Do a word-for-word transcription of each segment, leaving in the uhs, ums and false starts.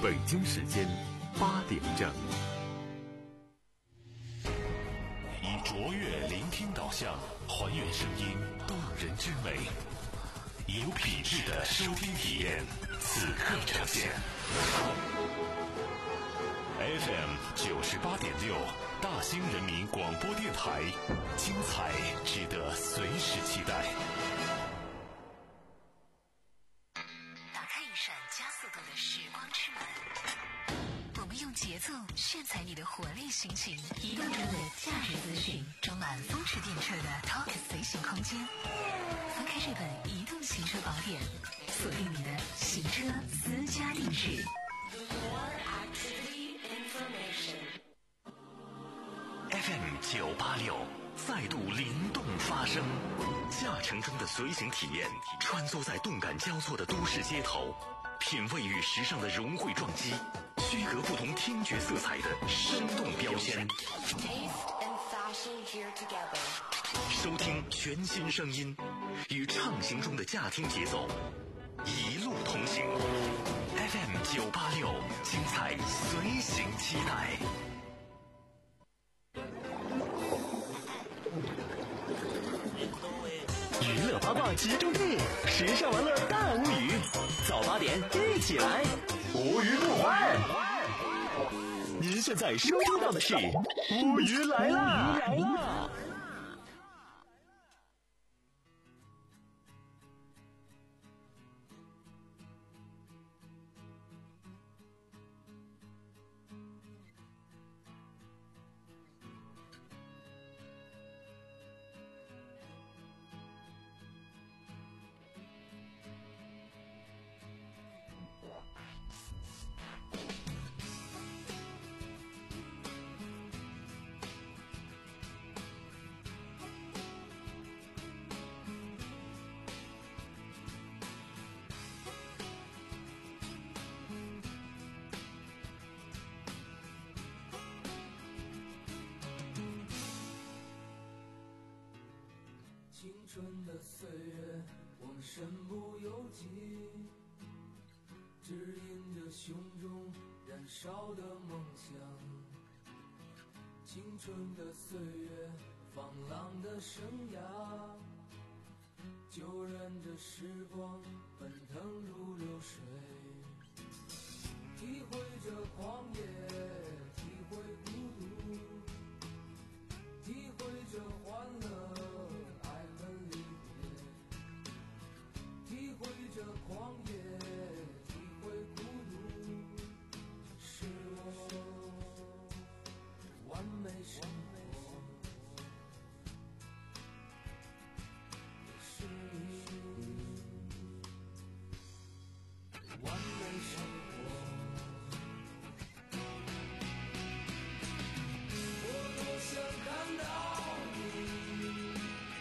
北京时间八点整。 以卓越聆听导向，还原声音动人之美，有品质的收听体验，此刻呈现。F M 九十八点六，大兴人民广播电台，精彩值得随时期待。 打开一扇加速度的时光之门，我们用节奏炫彩你的活力心情，移动中的驾驶资讯，装满风驰电掣的 Talk 随行空间。翻开这本移动行车宝典，锁定你的行车私家定制。 F M 九八六再度灵动发声，驾乘中的随行体验，穿梭在动感交错的都市街头，品味与时尚的融汇撞击，区隔不同听觉色彩的生动标签。收听全新声音，与畅行中的驾听节奏一路同行。F M 九八六，精彩随行期待。 娱乐八卦集中地，时尚玩乐大无语，早八点一起来，无鱼不欢。您现在收听到的是乌鱼来啦！乌鱼来啦！ 青春的岁月，我们身不由己，指引着胸中燃烧的梦想。青春的岁月，放浪的生涯，就任着时光奔腾如流水，体会着狂野，体会孤独，体会着欢乐，爱恨离别，体会着狂野，体会孤独，是我完美生活，也是你完美生活。我多想看到你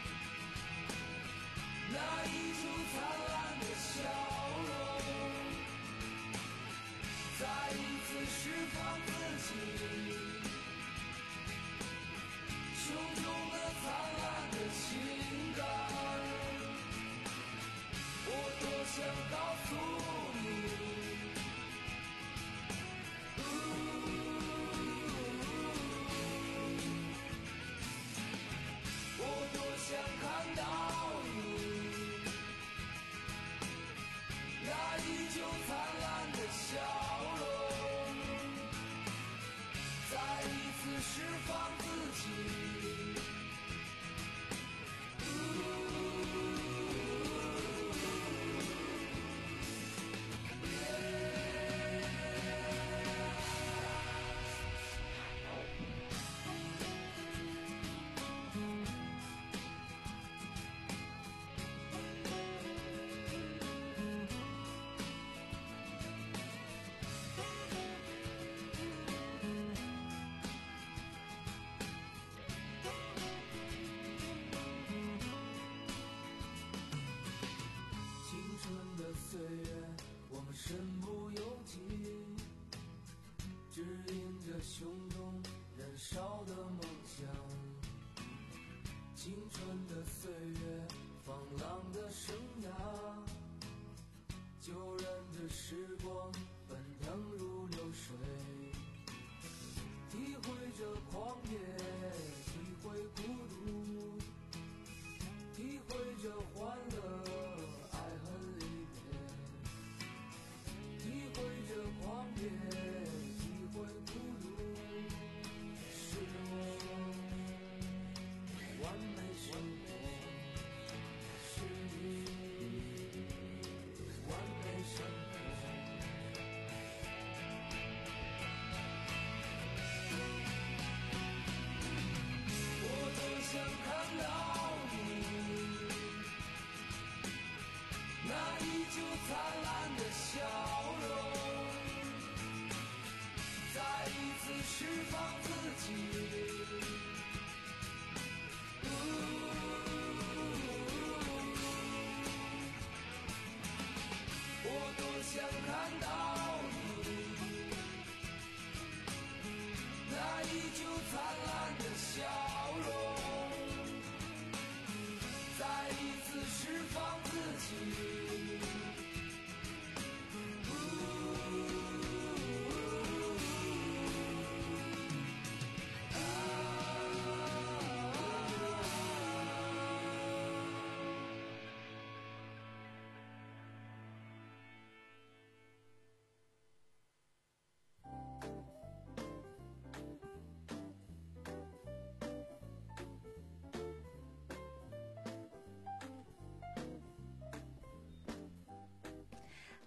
那一出灿烂的笑容，再一次释放自己胸中的灿烂的情感。我多想告诉你，我多想看到你那依旧灿烂的笑容，再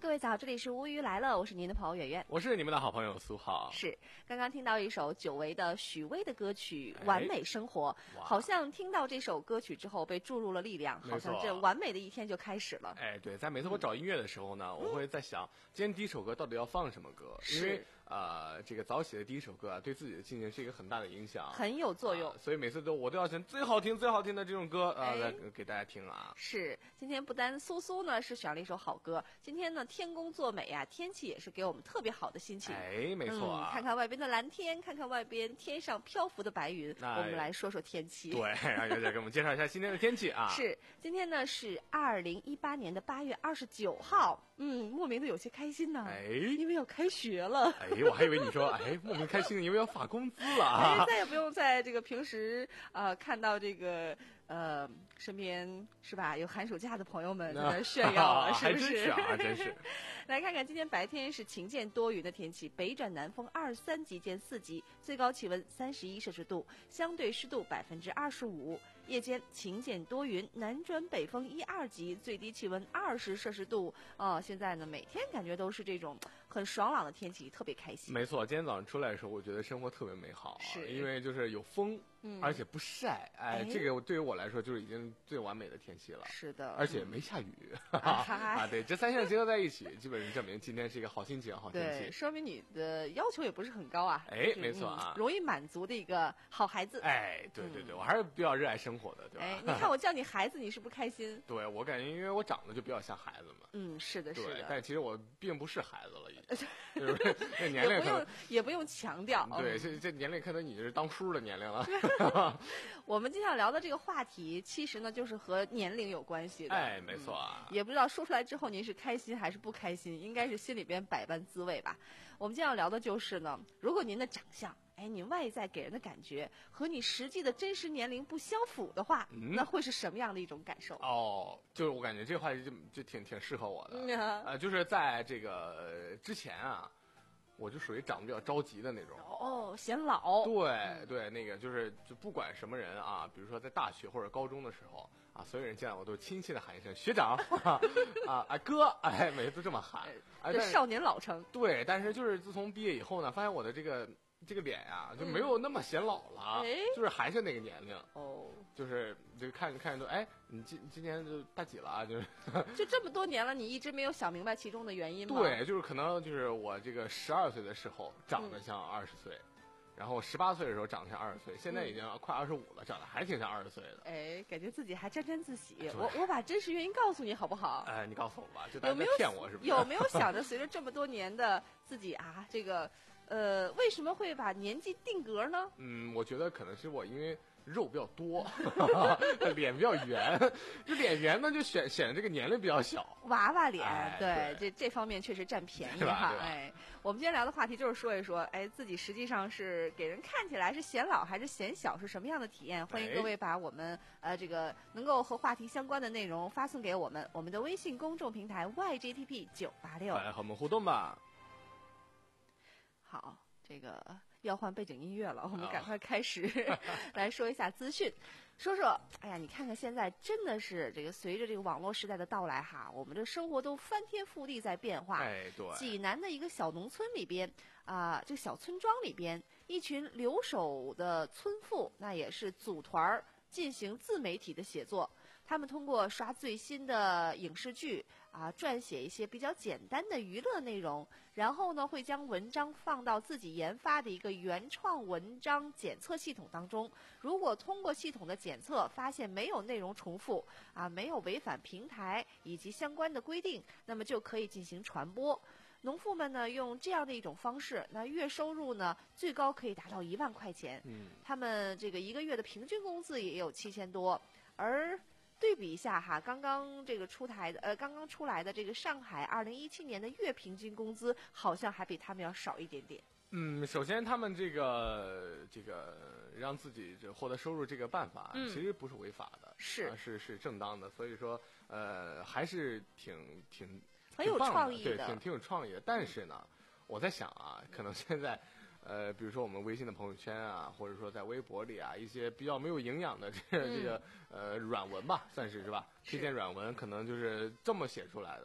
各位早，这里是乌鱼来了，我是您的朋友圆圆， 我是你们的好朋友苏浩。 是，刚刚听到一首久违的许巍的歌曲《完美生活》， 哎、 好像听到这首歌曲之后被注入了力量，好像这完美的一天就开始了。 哎，对，在每次我找音乐的时候呢，嗯、我会在想，今天第一首歌到底要放什么歌？因为呃，这个早起的第一首歌啊，对自己的心情是一个很大的影响， 很有作用。 啊、所以每次都我都要选最好听、最好听的这种歌啊， 哎、 来给大家听啊。 是，今天不单苏苏呢是选了一首好歌，今天呢天公作美啊，天气也是给我们特别好的心情。 哎，没错、啊嗯，看看外边的蓝天，看看外边天上漂浮的白云， 哎、 我们来说说天气。 对，让月姐给我们介绍一下今天的天气啊。 是，今天呢是二零一八年的八月二十九号，嗯，莫名的有些开心呢， 哎， 因为要开学了。 哎，我还以为你说，哎，莫名开心，因为要发工资了啊。 哎，再也不用在这个平时呃看到这个呃身边是吧有寒暑假的朋友们在那炫耀了，是不是？ 还真是啊，真是。 来看看今天白天是晴见多云的天气，北转南风二三级见四级，最高气温三十一摄氏度，相对湿度百分之二十五。夜间晴见多云，南转北风一二级，最低气温二十摄氏度。啊、呃，现在呢每天感觉都是这种很爽朗的天气，特别开心。 没错，今天早上出来的时候，我觉得生活特别美好， 是因为就是有风。嗯，而且不晒，哎，哎这个这个对于我来说就是已经最完美的天气了。 是的， 而且没下雨， 嗯、 啊，对，这三项结合在一起，基本上证明今天是一个好心情、好天气。 对，说明你的要求也不是很高啊。 哎，没错啊、 嗯，容易满足的一个好孩子。 哎，对对对，嗯、我还是比较热爱生活的，对吧？ 哎，你看我叫你孩子，你是不是开心？ 对，我感觉因为我长得就比较像孩子嘛。 嗯，是的，是的。 但其实我并不是孩子了，已经。就是这年龄也不用也不用强调。 对，这这年龄可能你是当叔的年龄了。 我们今天要聊的这个话题，其实呢就是和年龄有关系的。 哎，没错啊、 嗯。也不知道说出来之后您是开心还是不开心，应该是心里边百般滋味吧。我们今天要聊的就是呢，如果您的长相，哎，你外在给人的感觉和你实际的真实年龄不相符的话，嗯、那会是什么样的一种感受？ 哦，就是我感觉这个话题就就挺挺适合我的。 嗯啊、 呃，就是在这个、呃、之前啊。我就属于长得比较着急的那种哦，显老。 对对，那个就是就不管什么人啊，比如说在大学或者高中的时候啊，所有人见到我都亲切的喊一声学长啊啊哥，哎，每次都这么喊，哎， 这少年老成。 对，但是就是自从毕业以后呢，发现我的这个这个脸呀、啊、就没有那么显老了， 嗯、 就是还是那个年龄哦， 就是就看看着都哎，你今今年就大几了啊？就是就这么多年了，你一直没有想明白其中的原因吗？ 对，就是可能就是我这个十二岁的时候长得像二十岁。嗯，然后十八岁的时候长得像二十岁，现在已经快二十五了，长得还挺像二十岁的。 哎，感觉自己还沾沾自喜。我我把真实原因告诉你好不好？ 哎，你告诉我吧，就大家在骗我是不是？ 有没有想着随着这么多年的自己啊，这个呃，为什么会把年纪定格呢？ 嗯，我觉得可能是我因为肉比较多，脸比较圆，就脸圆呢就显显得这个年龄比较小。 娃娃脸， 哎、 对， 对这这方面确实占便宜哈。 哎，我们今天聊的话题就是说一说，哎，自己实际上是给人看起来是显老还是显小，是什么样的体验？欢迎各位把我们、哎、呃这个能够和话题相关的内容发送给我们，我们的微信公众平台 Y J T P 九八六， 来和我们互动吧。 好，这个要换背景音乐了，我们赶快开始来说一下资讯。说说，哎呀，你看看现在真的是这个随着这个网络时代的到来哈，我们这生活都翻天覆地在变化。 哎，对。 济南的一个小农村里边啊、呃，这个小村庄里边，一群留守的村妇，那也是组团进行自媒体的写作。他们通过刷最新的影视剧啊，撰写一些比较简单的娱乐内容，然后呢，会将文章放到自己研发的一个原创文章检测系统当中。如果通过系统的检测发现没有内容重复啊，没有违反平台以及相关的规定，那么就可以进行传播。农妇们呢，用这样的一种方式，那月收入呢，最高可以达到一万块钱。 嗯， 他们这个一个月的平均工资也有七千多，而对比一下哈，刚刚这个出台的呃，刚刚出来的这个上海二零一七年的月平均工资，好像还比他们要少一点点。 嗯，首先他们这个这个让自己这获得收入这个办法， 嗯、 其实不是违法的， 是、 啊、是是正当的，所以说呃还是挺挺很有创意的，对，挺挺有创意的。但是呢，我在想啊，可能现在。呃，比如说我们微信的朋友圈啊，或者说在微博里啊，一些比较没有营养的这个、嗯、这个呃软文吧，算是是吧？推荐软文可能就是这么写出来的。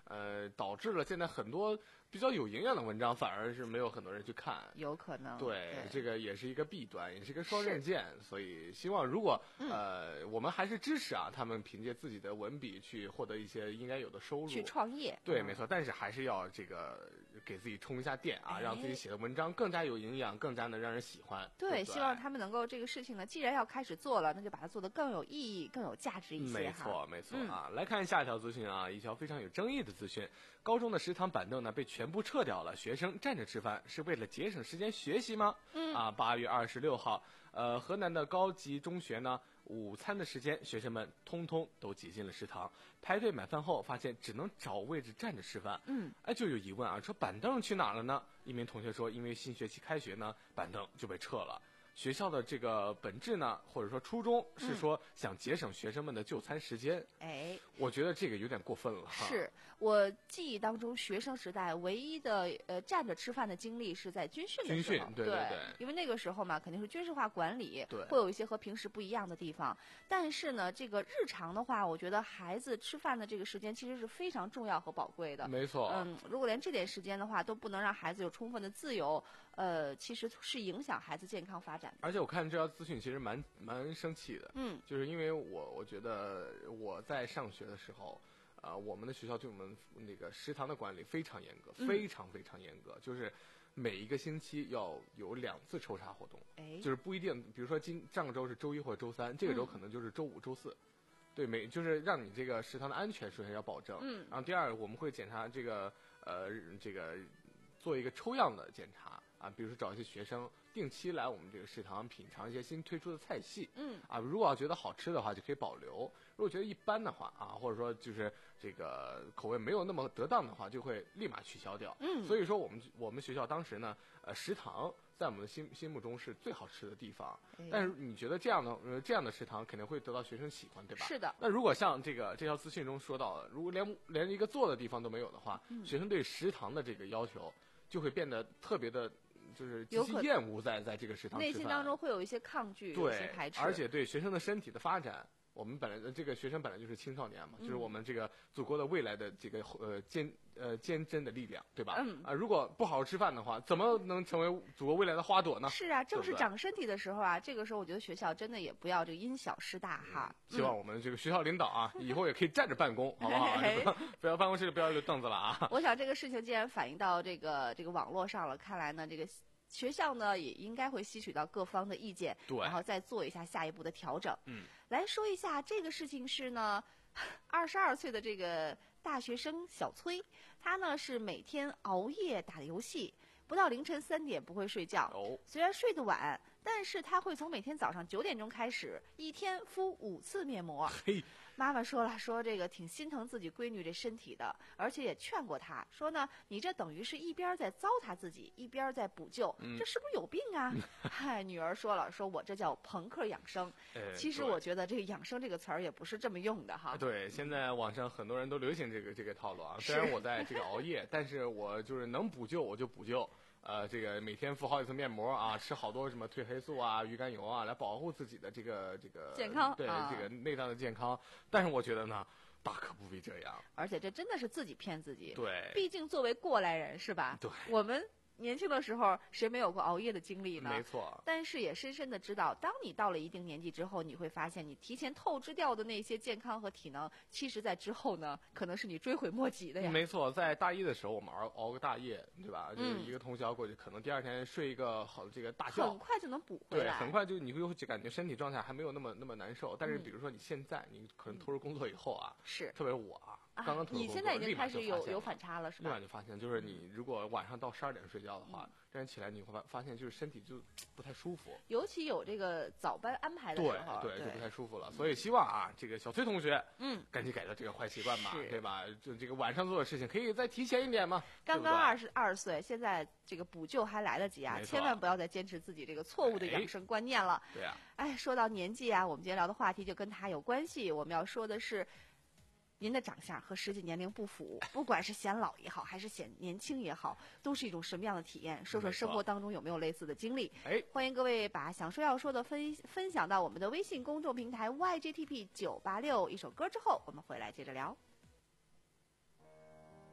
呃，导致了现在很多比较有营养的文章反而是没有很多人去看。 有可能。 对， 对这个也是一个弊端，也是一个双刃剑。所以希望如果、 嗯、 呃，我们还是支持啊，他们凭借自己的文笔去获得一些应该有的收入， 去创业。 对， 嗯、 没错。但是还是要这个给自己充一下电啊， 哎、 让自己写的文章更加有营养，更加能让人喜欢。 对， 对对希望他们能够这个事情呢，既然要开始做了，那就把它做得更有意义、更有价值一些。 没错，没错、 嗯、 啊。来看下一条资讯啊，一条非常有争议的资讯：高中的食堂板凳呢被全部撤掉了，学生站着吃饭是为了节省时间学习吗？ 嗯啊，八月二十六号，呃，河南的高级中学呢，午餐的时间，学生们通通都挤进了食堂，排队买饭后发现只能找位置站着吃饭。 嗯， 哎，就有疑问啊，说板凳去哪儿了呢？一名同学说，因为新学期开学呢，板凳就被撤了。学校的这个本质呢，或者说初衷是说想节省学生们的就餐时间。 哎， 我觉得这个有点过分了哈。 是我记忆当中学生时代唯一的呃站着吃饭的经历是在军训的时候。 军训，对对对对。 因为那个时候嘛，肯定是军事化管理， 对， 会有一些和平时不一样的地方。但是呢，这个日常的话，我觉得孩子吃饭的这个时间其实是非常重要和宝贵的。 没错。 嗯，如果连这点时间的话都不能让孩子有充分的自由，呃，其实是影响孩子健康发展的。 而且我看这条资讯其实蛮蛮生气的， 嗯， 就是因为我我觉得我在上学的时候，呃，我们的学校对我们那个食堂的管理非常严格， 嗯、 非常非常严格，就是每一个星期要有两次抽查活动， 哎， 就是不一定，比如说今上个周是周一或者周三，这个周可能就是周五、周四。嗯，对，每就是让你这个食堂的安全首先要保证， 嗯， 然后第二我们会检查这个呃这个做一个抽样的检查啊，比如说找一些学生定期来我们这个食堂品尝一些新推出的菜系， 嗯， 啊，如果要觉得好吃的话就可以保留，如果觉得一般的话啊，或者说就是这个口味没有那么得当的话，就会立马取消掉， 嗯， 所以说我们我们学校当时呢，呃，食堂在我们的心心目中是最好吃的地方， 哎、 但是你觉得这样的呃这样的食堂肯定会得到学生喜欢，对吧？ 是的。 那如果像这个这条资讯中说到的，如果连连一个坐的地方都没有的话， 嗯、 学生对食堂的这个要求就会变得特别的，就是极其厌恶在在这个食堂吃饭， 内心当中会有一些抗拒， 对， 有一些排斥， 而且对学生的身体的发展。我们本来这个学生本来就是青少年嘛， 嗯、 就是我们这个祖国的未来的这个呃坚呃坚贞的力量，对吧？ 嗯啊、呃，如果不好好吃饭的话，怎么能成为祖国未来的花朵呢？ 是啊，正是长身体的时候啊，这个时候我觉得学校真的也不要这个因小失大哈。 嗯、希望我们这个学校领导啊，以后也可以站着办公，好不好？不要办公室里不要留凳子了啊！ 我想这个事情既然反映到这个这个网络上了，看来呢，这个学校呢也应该会吸取到各方的意见， 对， 然后再做一下下一步的调整。 嗯， 来说一下这个事情是呢，二十二岁的这个大学生小崔，他呢是每天熬夜打游戏，不到凌晨三点不会睡觉。 哦， 虽然睡得晚，但是他会从每天早上九点钟开始，一天敷五次面膜。 嘿。 妈妈说了，说这个挺心疼自己闺女这身体的，而且也劝过她说呢，你这等于是一边在糟蹋自己，一边在补救， 嗯、 这是不是有病啊？嗨，女儿说了，说我这叫朋克养生。 呃、 其实我觉得这个养生这个词儿也不是这么用的哈。 对，现在网上很多人都流行这个这个套路啊。虽然我在这个熬夜，但是我就是能补救我就补救。呃，这个每天敷好几次面膜啊，吃好多什么褪黑素啊、鱼肝油啊，来保护自己的这个这个健康， 对、 啊、 这个内脏的健康。但是我觉得呢，大可不必这样。 而且这真的是自己骗自己。 对， 毕竟作为过来人是吧？ 对， 我们年轻的时候谁没有过熬夜的经历呢？ 没错。 但是也深深的知道，当你到了一定年纪之后，你会发现你提前透支掉的那些健康和体能，其实在之后呢，可能是你追悔莫及的呀。 没错，在大一的时候我们熬熬个大夜，对吧？ 嗯、 就是一个通宵过去，可能第二天睡一个好这个大觉， 很快就能补回对， 来。 很快就你会感觉身体状态还没有那么那么难受。但是比如说你现在，嗯、你可能投入工作以后啊， 是特别是我啊。刚刚投入工作， 你现在已经开始有有反差了，是吧？ 立马就发现，就是你如果晚上到十二点睡觉的话，这、嗯、样起来你会发发现就是身体就不太舒服， 尤其有这个早班安排的时候， 对 对, 对就不太舒服了。所以希望啊，这个小崔同学， 嗯， 赶紧改掉这个坏习惯吧，对吧？就这个晚上做的事情可以再提前一点嘛。 刚刚二十二岁，现在这个补救还来得及啊！千万不要再坚持自己这个错误的养生观念了。 哎对啊， 哎，说到年纪啊，我们今天聊的话题就跟他有关系。我们要说的是。您的长相和实际年龄不符，不管是显老也好，还是显年轻也好，都是一种什么样的体验？说说生活当中有没有类似的经历？ 哎， 欢迎各位把想说要说的分分享到我们的微信公众平台 Y G T P 九八六。一首歌之后，我们回来接着聊。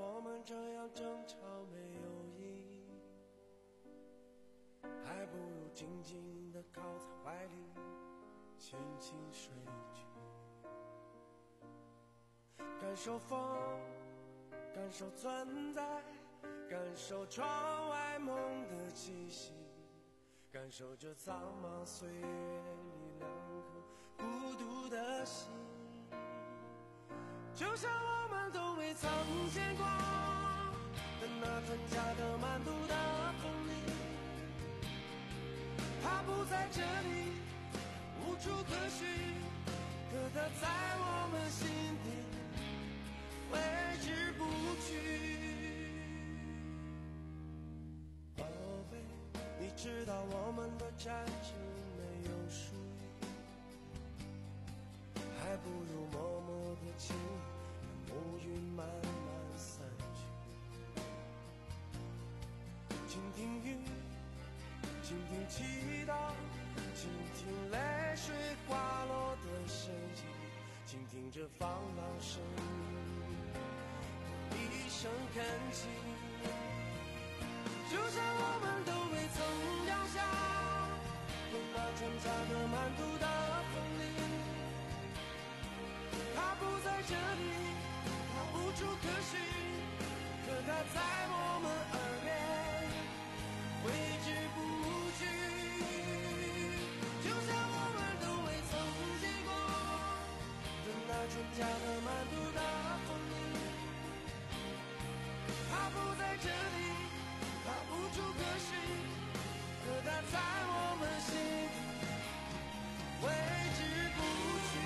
我们这样争吵没有意义，还不如静静地靠在怀里，轻轻睡去。感受风，感受存在，感受窗外梦的气息，感受这苍茫岁月里两颗孤独的心。就像我们都未曾见过的那团夹得满肚的风铃，它不在这里，无处可寻，可它在我们心底挥之不去。宝贝，你知道我们的战争没有输赢，还不如默默的亲，让乌云慢慢散去。倾听雨，倾听祈祷，倾听泪水滑落的声音，倾听这放浪声一声恳请。就像我们都未曾掉下的那船夹得满肚的风铃，它不在这里，它无处可寻，可它在我们耳边挥之不去。就像我们都未曾见过的那船夹得满肚的风铃，它不在这里，它无处可寻，可它在我们心底挥之不去。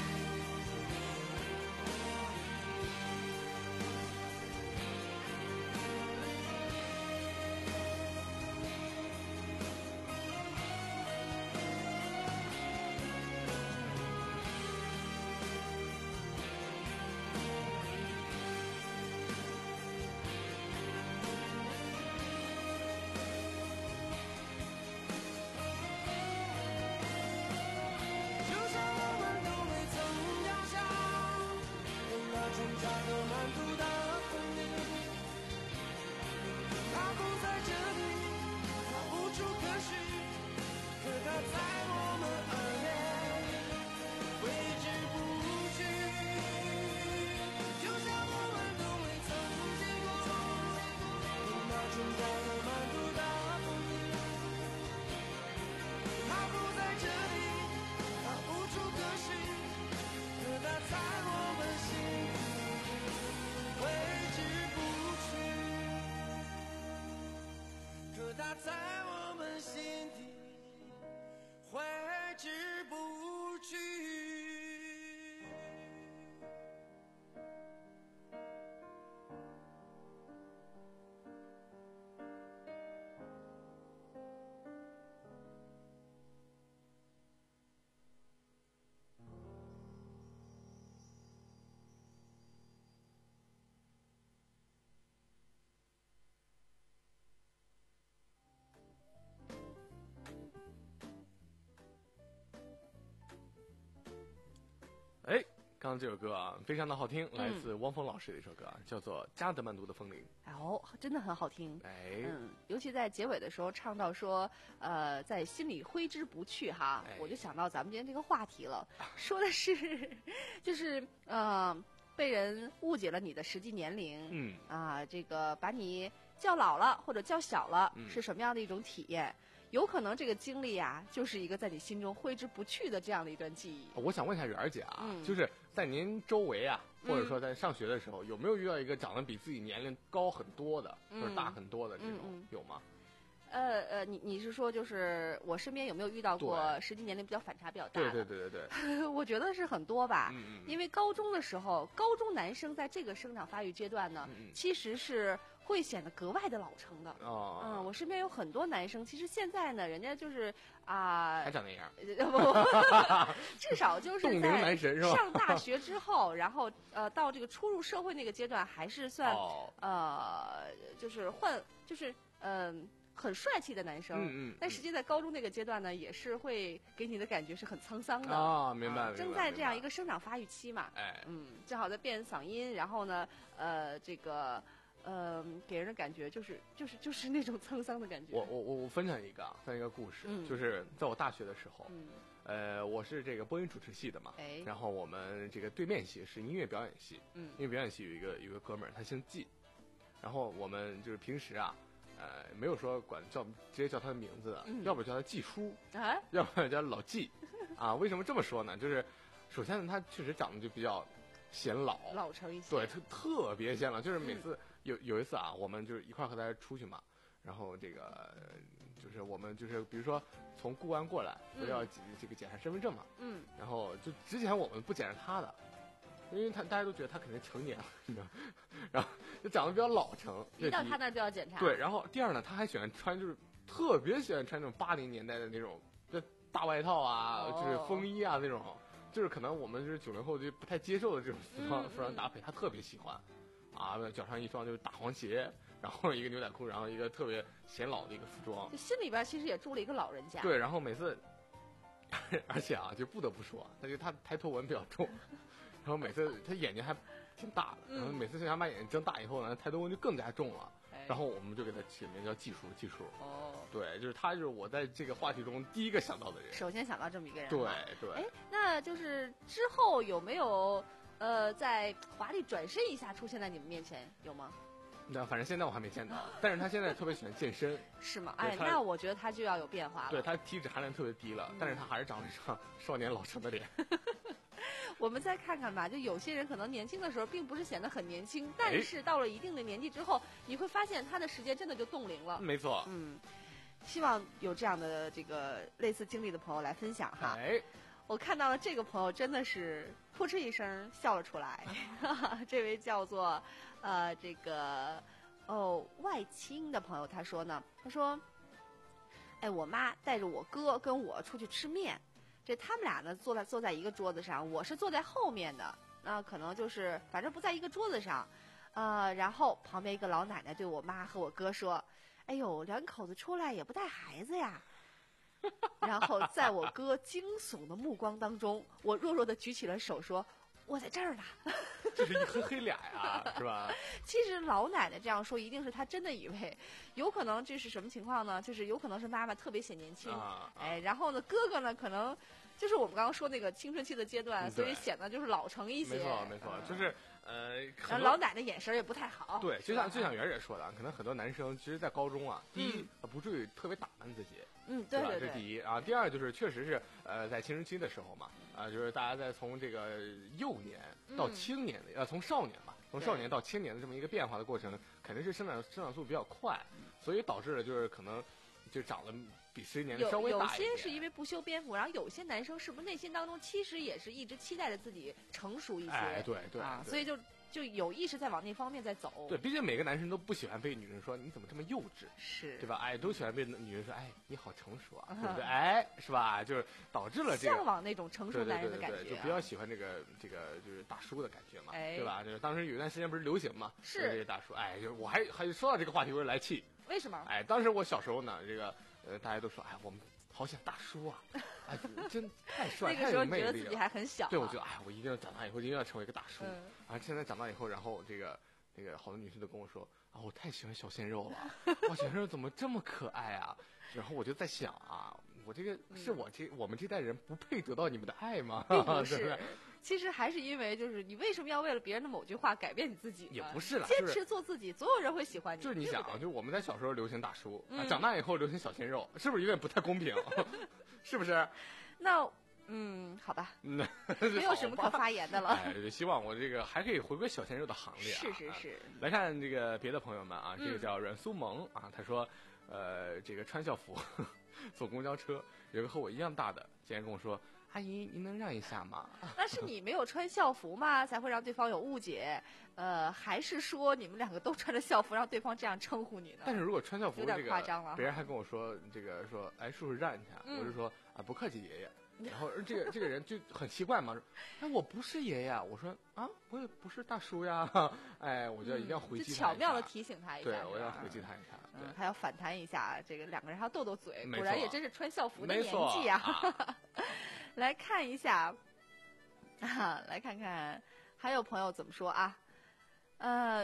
它在我们心底挥之不去。 哎，刚刚这首歌啊，非常的好听，来自汪峰老师的一首歌啊，叫做《加德满都的风铃》。 哦，真的很好听。 哎， 嗯，尤其在结尾的时候唱到说，呃，在心里挥之不去哈， 哎、 我就想到咱们今天这个话题了，说的是，就是呃，被人误解了你的实际年龄， 嗯啊，这个把你叫老了或者叫小了， 嗯、 是什么样的一种体验？有可能这个经历啊，就是一个在你心中挥之不去的这样的一段记忆。 我想问一下媛儿姐啊， 嗯、 就是在您周围啊，或者说在上学的时候，嗯、有没有遇到一个长得比自己年龄高很多的， 嗯、 或者大很多的这种， 嗯嗯、 有吗？ 呃呃，你你是说就是我身边有没有遇到过实际年龄比较反差比较大的？ 对对对对对。 我觉得是很多吧， 嗯嗯、 因为高中的时候，高中男生在这个生长发育阶段呢， 嗯、 其实是会显得格外的老成的。 哦。 嗯，我身边有很多男生，其实现在呢，人家就是啊， 还长那样。 不，至少就是冻龄男神是吧？ 上大学之后，然后呃，到这个初入社会那个阶段，还是算、 哦、 呃，就是换，就是嗯。呃很帅气的男生， 嗯嗯， 但实际在高中那个阶段呢，也是会给你的感觉是很沧桑的啊，明白， 啊、正在这样一个生长发育期嘛， 哎， 嗯，正好在变嗓音，然后呢，呃，这个呃，给人的感觉就是就是就是那种沧桑的感觉。 我我我我分享一个啊，分享一个故事， 嗯、 就是在我大学的时候， 嗯、 呃，我是这个播音主持系的嘛， 哎， 然后我们这个对面系是音乐表演系， 嗯， 音乐表演系有一个有一个哥们儿，他姓季，然后我们就是平时啊，呃，没有说管叫直接叫他的名字的， 嗯、 要不叫他季叔啊， 要不然叫老季，啊，为什么这么说呢？就是首先呢，他确实长得就比较显老， 老成一些， 对，特特别显老，就是每次。嗯有有一次啊，我们就是一块和他出去嘛，然后这个就是我们就是比如说从固安过来，不要这个检查身份证嘛， 嗯， 然后就之前我们不检查他的，因为他大家都觉得他肯定成年了，你知道，然后就长得比较老成， 一到他那就要检查。 对，然后第二呢，他还喜欢穿，就是特别喜欢穿那种八零年代的那种这大外套啊， 哦、 就是风衣啊那种，就是可能我们就是九零后就不太接受的这种服装、嗯、服装搭配，他特别喜欢。啊，脚上一双就是大黄鞋，然后一个牛仔裤，然后一个特别显老的一个服装， 就心里边其实也住了一个老人家。 对，然后每次，而且啊，就不得不说，他就他抬头纹比较重，然后每次他眼睛还挺大的，然后每次想把眼睛睁大以后呢，抬头纹就更加重了。然后我们就给他起名叫技术技术。 哦， 对，就是他就是我在这个话题中第一个想到的人。 首先想到这么一个人。 对对。 哎，那就是之后有没有呃在华丽转身一下出现在你们面前，有吗？ 那反正现在我还没见到，但是他现在特别喜欢健身。 是吗？哎，那我觉得他就要有变化了。 对，他体脂含量特别低了，嗯、但是他还是长了一张少年老成的脸。 我们再看看吧，就有些人可能年轻的时候并不是显得很年轻，但是到了一定的年纪之后，你会发现他的时间真的就冻龄了。 没错。 嗯，希望有这样的这个类似经历的朋友来分享哈。 哎， 我看到了这个朋友真的是扑哧一声笑了出来，这位叫做呃这个哦外亲的朋友，他说呢，他说，哎，我妈带着我哥跟我出去吃面。这他们俩呢坐在坐在一个桌子上，我是坐在后面的，那可能就是反正不在一个桌子上，呃，然后旁边一个老奶奶对我妈和我哥说：“哎呦，两口子出来也不带孩子呀。”然后在我哥惊悚的目光当中，我弱弱的举起了手说：“我在这儿呢。” 这是一黑黑俩呀，是吧？ 其实老奶奶这样说，一定是她真的以为，有可能这是什么情况呢？就是有可能是妈妈特别显年轻， 啊、 哎，然后呢，哥哥呢可能就是我们刚刚说那个青春期的阶段，所以显得就是老成一些。 没错，没错，嗯、就是呃， 然后老奶奶眼神也不太好。 对，就像就像圆圆说的，可能很多男生其实，在高中啊，第一、嗯、不至于特别打扮自己。 嗯，对对对，这是第一啊。第二就是确实是呃，在青春期的时候嘛，啊、呃，就是大家在从这个幼年到青年的，嗯、呃，从少年吧，从少年到青年的这么一个变化的过程，肯定是生长生长速度比较快，所以导致了就是可能就长得比十年的稍微大一点。 有些是因为不修边幅，然后有些男生是不是内心当中其实也是一直期待着自己成熟一些？ 哎，对对啊， 对， 所以就。就有意识在往那方面在走。 对，毕竟每个男生都不喜欢被女人说你怎么这么幼稚， 是， 对吧？哎，都喜欢被女人说，哎，你好成熟啊，对不对？哎，是吧？就是导致了这个向往那种成熟男人的感觉、啊， 对对对对，就比较喜欢这个这个就是大叔的感觉嘛， 哎、 对吧？就是当时有一段时间不是流行嘛， 是这个大叔，哎，就我还还说到这个话题，我就来气。 为什么？ 哎，当时我小时候呢，这个呃，大家都说，哎，我们好想大叔啊，哎，真太帅， 那个时候觉得自己还很小、啊， 对，我觉得，哎，我一定要长大以后一定要成为一个大叔。 嗯、 啊，现在长大以后，然后这个那个好多女生都跟我说，啊，我太喜欢小鲜肉了，哇，小鲜肉怎么这么可爱啊？然后我就在想啊，我这个是我这、嗯、我们这代人不配得到你们的爱吗？ 并不是。其实还是因为，就是你为什么要为了别人的某句话改变你自己呢？ 也不是啦， 坚持做自己，总有人会喜欢你。 就是你想，对对就是我们在小时候流行大叔， 嗯啊、长大以后流行小鲜肉，是不是有点不太公平？是不是？ 那嗯，好吧， 嗯， 没有什么可发言的了。 哎，希望我这个还可以回归小鲜肉的行列、啊。 是是是。 来看这个别的朋友们啊，这个叫嗯阮苏萌啊，他说，呃，这个穿校服坐公交车，有个和我一样大的竟然跟我说。阿姨，您能让一下吗？ 那是你没有穿校服吗？才会让对方有误解？呃，还是说你们两个都穿着校服，让对方这样称呼你呢？ 但是如果穿校服， 有点夸张了。 别人还跟我说这个说，哎，叔叔让一下， 嗯、 我就说啊，不客气，爷爷。然后这个这个人就很奇怪嘛，说，哎，我不是爷爷，我说啊，我也不是大叔呀，哎，我就一定要回击他一下、 嗯、就巧妙的提醒他一下， 对，我要回击他一下， 嗯，还要反弹一下，这个两个人还要斗斗嘴， 果然也真是穿校服的年纪啊。 啊来看一下，啊，来看看还有朋友怎么说啊？呃，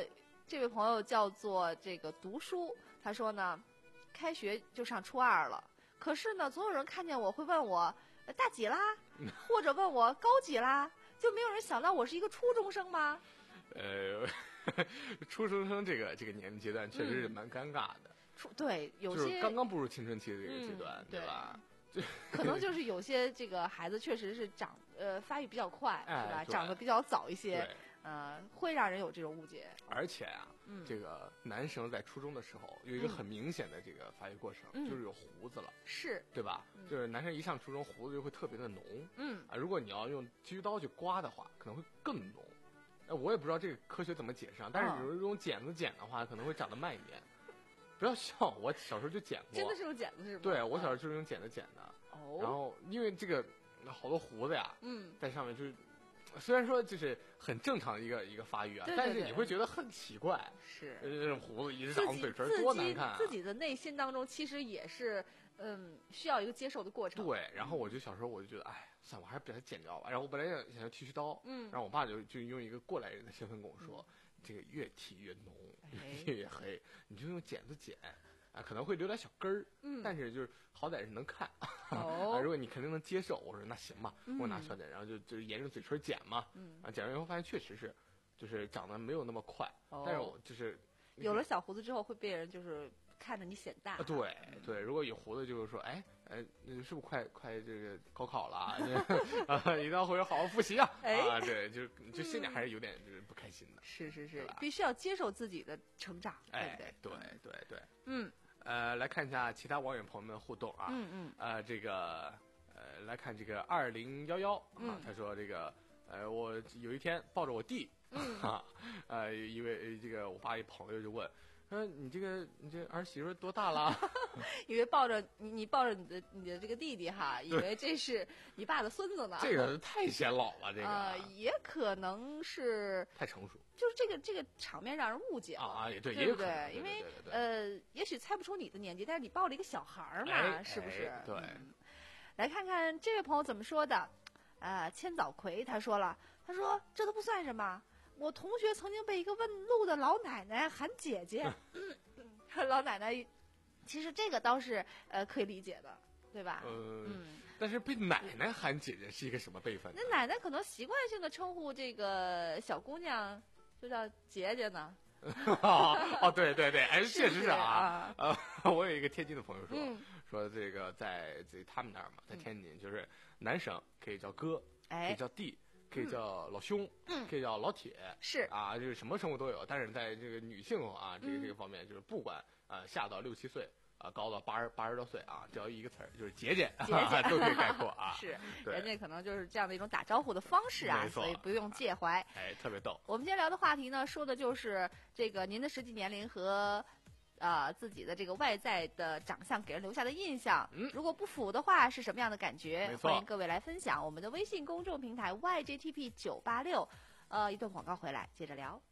这位朋友叫做这个读书，他说呢，开学就上初二了，可是呢，总有人看见我会问我、呃、大几啦，或者问我高几啦，就没有人想到我是一个初中生吗？ 呃，初中生这个这个年龄阶段确实是蛮尴尬的。 嗯、初对，有些就是刚刚步入青春期的这个阶段， 嗯、 对吧？ 可能就是有些这个孩子确实是长呃发育比较快， 哎、 是吧？长得比较早一些。 对。 呃，会让人有这种误解。 而且啊， 嗯、 这个男生在初中的时候有一个很明显的这个发育过程， 嗯、 就是有胡子了， 是对吧？嗯、就是男生一上初中，胡子就会特别的浓。 嗯啊，如果你要用剃须刀去刮的话，可能会更浓。哎，我也不知道这个科学怎么解释啊，但是你用剪子剪的话，可能会长得慢一点。不要笑，我小时候就剪过。 真的是用剪子是吗？ 对，我小时候就是用剪子剪的。 哦。 然后因为这个好多胡子呀， 嗯， 在上面就是。虽然说就是很正常的一个一个发育啊， 对对对， 但是你会觉得很奇怪， 是这种胡子一直长嘴唇多难看、啊。 自己的内心当中其实也是嗯需要一个接受的过程。 对，然后我就小时候我就觉得，哎，算了，我还是把它剪掉吧。然后我本来想想要剃须刀， 嗯， 然后我爸就就用一个过来人的身份跟我说，嗯、这个越剃越浓，越越黑，你就用剪子剪。啊，可能会留点小根儿， 嗯， 但是就是好歹是能看。 哦， 啊，如果你肯定能接受，我说那行吧， 嗯、 我拿小剪，然后就就是沿着嘴唇剪嘛， 嗯， 啊，剪完以后发现确实是，就是长得没有那么快， 哦、 但是我就是有了小胡子之后会被人就是看着你显大。 啊，对对，如果有胡子就是说，哎哎，是不是快快这个高考了啊？啊，一定要回去好好复习啊！ 哎、 啊，对，就就心里还是有点就是不开心的。 是是是，必须要接受自己的成长， 哎， 对对对对， 嗯。 呃，来看一下其他网友朋友们的互动啊。 嗯嗯。 呃，这个呃，来看这个二零幺幺啊，他说这个呃，我有一天抱着我弟， 嗯啊，呃，一位这个我爸一朋友就问，说你这个你这儿媳妇多大了？ 以为抱着你，你抱着你的你的这个弟弟哈，以为这是你爸的孙子呢。 这个太显老了，这个。 呃，也可能是太成熟。 就是这个这个场面让人误解了啊，也对， 对不对？因为呃， 也许猜不出你的年纪，但是你抱了一个小孩儿嘛， 哎、 是不是？ 哎、对、 嗯。来看看这位朋友怎么说的，啊、呃，千早葵他说了，他说这都不算什么，我同学曾经被一个问路的老奶奶喊姐姐，老奶奶，其实这个倒是呃可以理解的，对吧？ 呃、 嗯。 但是被奶奶喊姐姐是一个什么辈分？ 那奶奶可能习惯性的称呼这个小姑娘。就叫姐姐呢， 哦，对对对，哎，确实是啊。 呃，我有一个天津的朋友说， 嗯、 说这个在在他们那儿嘛，在天津，就是男生可以叫哥， 哎、 可以叫弟，可以叫老兄， 嗯、 可以叫老铁， 是啊，就是什么称呼都有。但是在这个女性啊，这个这个方面，就是不管啊、呃、下到六七岁。啊，高到八十八十多岁啊，只要一个词儿就是姐姐， 姐姐都可以概括啊。 是，人家可能就是这样的一种打招呼的方式啊，所以不用介怀。 哎，特别逗。 我们今天聊的话题呢，说的就是这个您的实际年龄和呃自己的这个外在的长相给人留下的印象。 嗯， 如果不符的话，是什么样的感觉？ 没错， 欢迎各位来分享。我们的微信公众平台 Y J T P 九八六，呃，一段广告回来接着聊。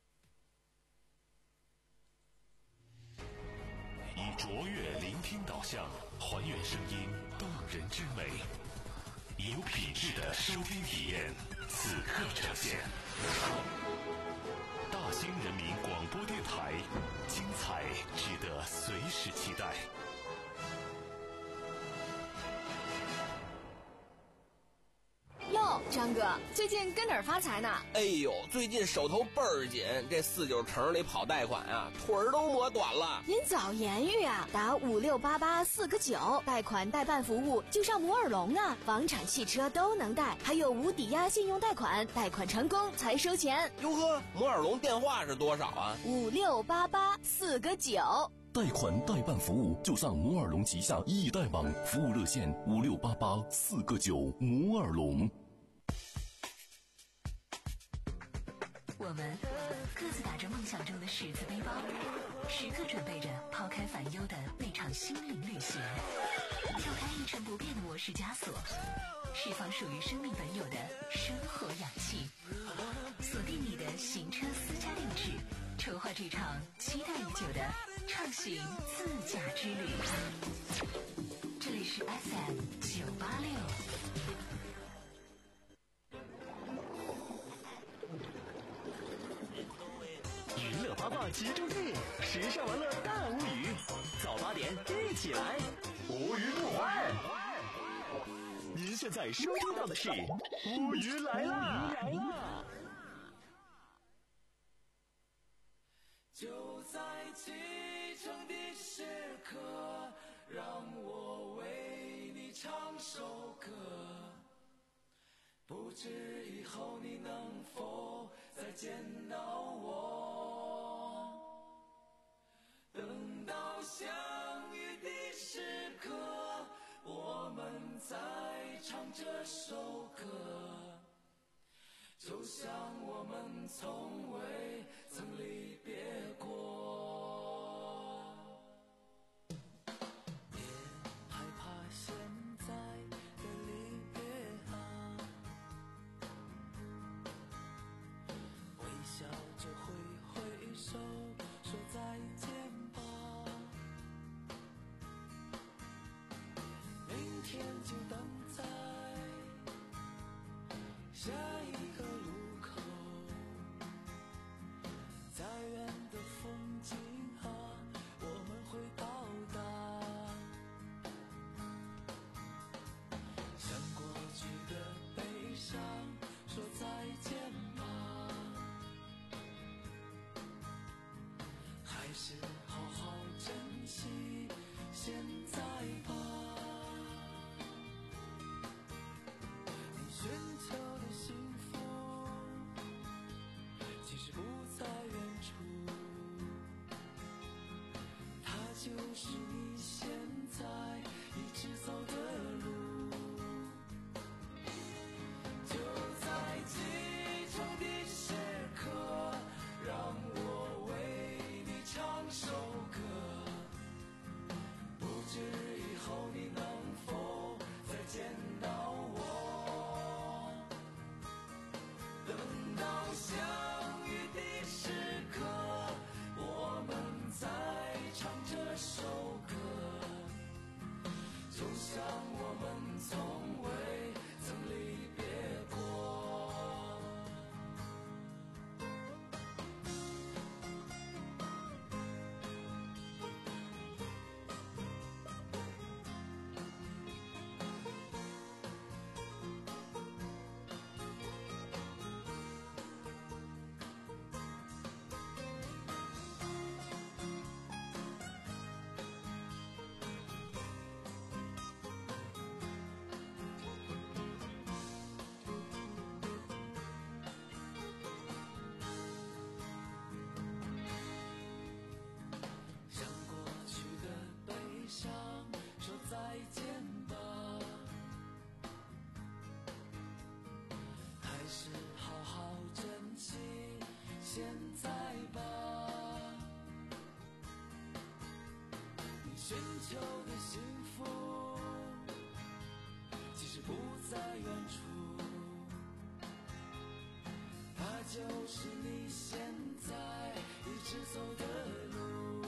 以卓越聆听导向，还原声音动人之美，以有品质的收听体验，此刻呈现。大兴人民广播电台，精彩值得随时期待。 哟，张哥，最近跟哪儿发财呢？ 哎呦，最近手头倍儿紧，这四九城里跑贷款啊，腿儿都磨短了。 您早言语啊，打五六八八四个九，贷款代办服务就上摩尔龙啊，房产、汽车都能贷，还有无抵押信用贷款，贷款成功才收钱。 哟呵，摩尔龙电话是多少啊？ 五六八八四个九。 贷款代办服务就上摩尔龙旗下易贷网，服务热线五六八八四个九。摩尔龙。 我们各自打着梦想中的十字背包，时刻准备着抛开烦忧的那场心灵旅行，跳开一成不变的模式枷锁，释放属于生命本有的生活氧气，锁定你的行车私家定制，筹划这场期待已久的畅行自驾之旅。这里是 F M 九八六。 娱乐八卦话集中地，时尚玩乐大无语，早八点一起来，无语不欢。您现在收听到的是无语来啦！ 就在启程的时刻，让我为你唱首歌，不知以后你能否再见到我，等到相遇的时刻，我们再唱这首歌，就像我们从未曾离别过。别害怕现在的离别啊，微笑着挥挥手说再见吧，明天就等在下一个路口，再远的风景啊，我们会到达，向过去的悲伤说再见吧，还是好好珍惜现在吧，你寻求的幸福其实不在远处，它就是你现在一直走的路，就在启程的时刻，让我为你唱首歌，不知以后你能否再见到我，等到相遇的时刻，我们再唱这首歌，就像我们从未曾离别过。向过去的悲伤说再见吧，还是好好珍惜现在吧，你寻求的幸福其实不在远处，它就是你现在一直走的路，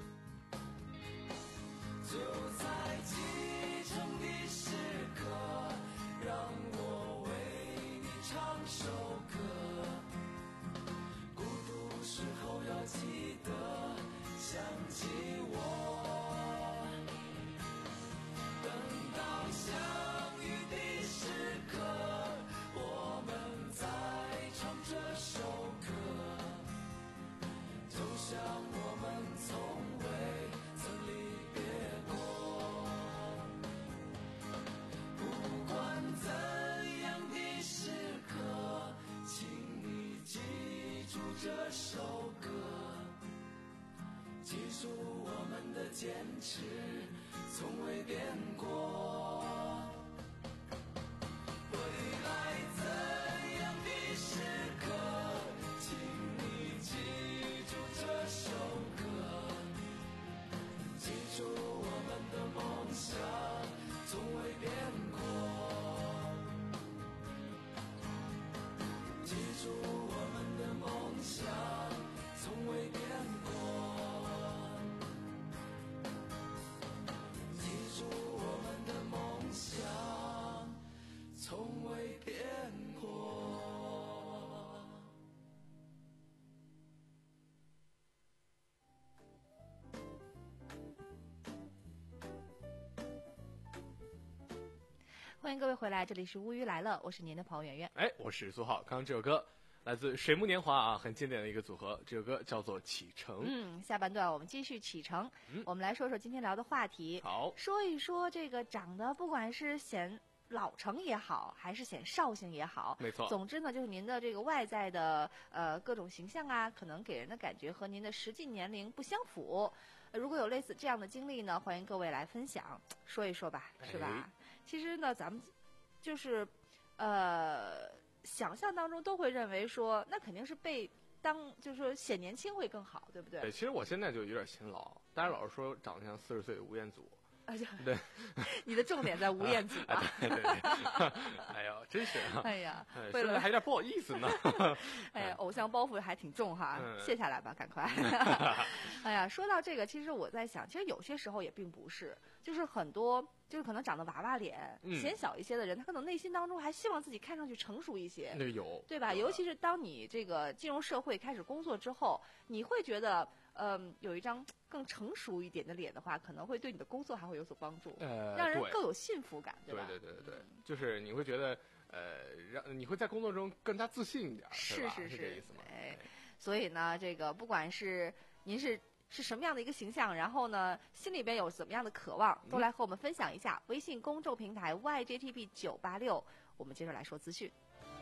就在启程的时刻，让我为你唱首歌，孤独时候要记得想起我，等到相遇的时刻，我们再唱这首歌，就像我们从未曾离别过，不管怎样的时刻，请你记住这首歌，记住我们的坚持从未变过，未来怎样的时刻，请你记住这首歌，记住我们的梦想从未变过，记住我们的梦想从未变过，记住我们的梦欢迎各位回来，这里是乌鱼来了，我是您的朋友圆圆。 哎，我是苏浩。刚刚这首歌来自水木年华啊，很经典的一个组合，这首歌叫做《启程》。 嗯，下半段我们继续启程。嗯，我们来说说今天聊的话题。 好， 说一说这个长得不管是显老成也好，还是显绍兴也好， 没错。 总之呢，就是您的这个外在的呃各种形象啊，可能给人的感觉和您的实际年龄不相符。呃、如果有类似这样的经历呢，欢迎各位来分享，说一说吧，是吧？哎、其实呢，咱们就是呃。想象当中都会认为说，那肯定是被当就是说显年轻会更好，对不对？ 对，其实我现在就有点显老，大家老是说长得像四十岁的吴彦祖。 啊， 对， 你的重点在吴彦祖啊。 对对对。哎呦，真是啊！ 哎呀， 说的还有点不好意思呢。 哎，偶像包袱还挺重哈， 嗯、 卸下来吧，赶快。哎呀，说到这个，其实我在想，其实有些时候也并不是，就是很多。就是可能长得娃娃脸、嗯、显小一些的人，他可能内心当中还希望自己看上去成熟一些， 那有对吧？尤其是当你这个进入社会开始工作之后，你会觉得，嗯，有一张更成熟一点的脸的话，可能会对你的工作还会有所帮助， 呃， 让人更有幸福感，对吧？ 对对对对对，就是你会觉得，呃，让你会在工作中更加自信一点， 是是是这意思吗？ 哎，所以呢，这个不管是您是。是什么样的一个形象？然后呢，心里边有怎么样的渴望，都来和我们分享一下。微信公众平台 Y J T P 九八六，我们接着来说资讯。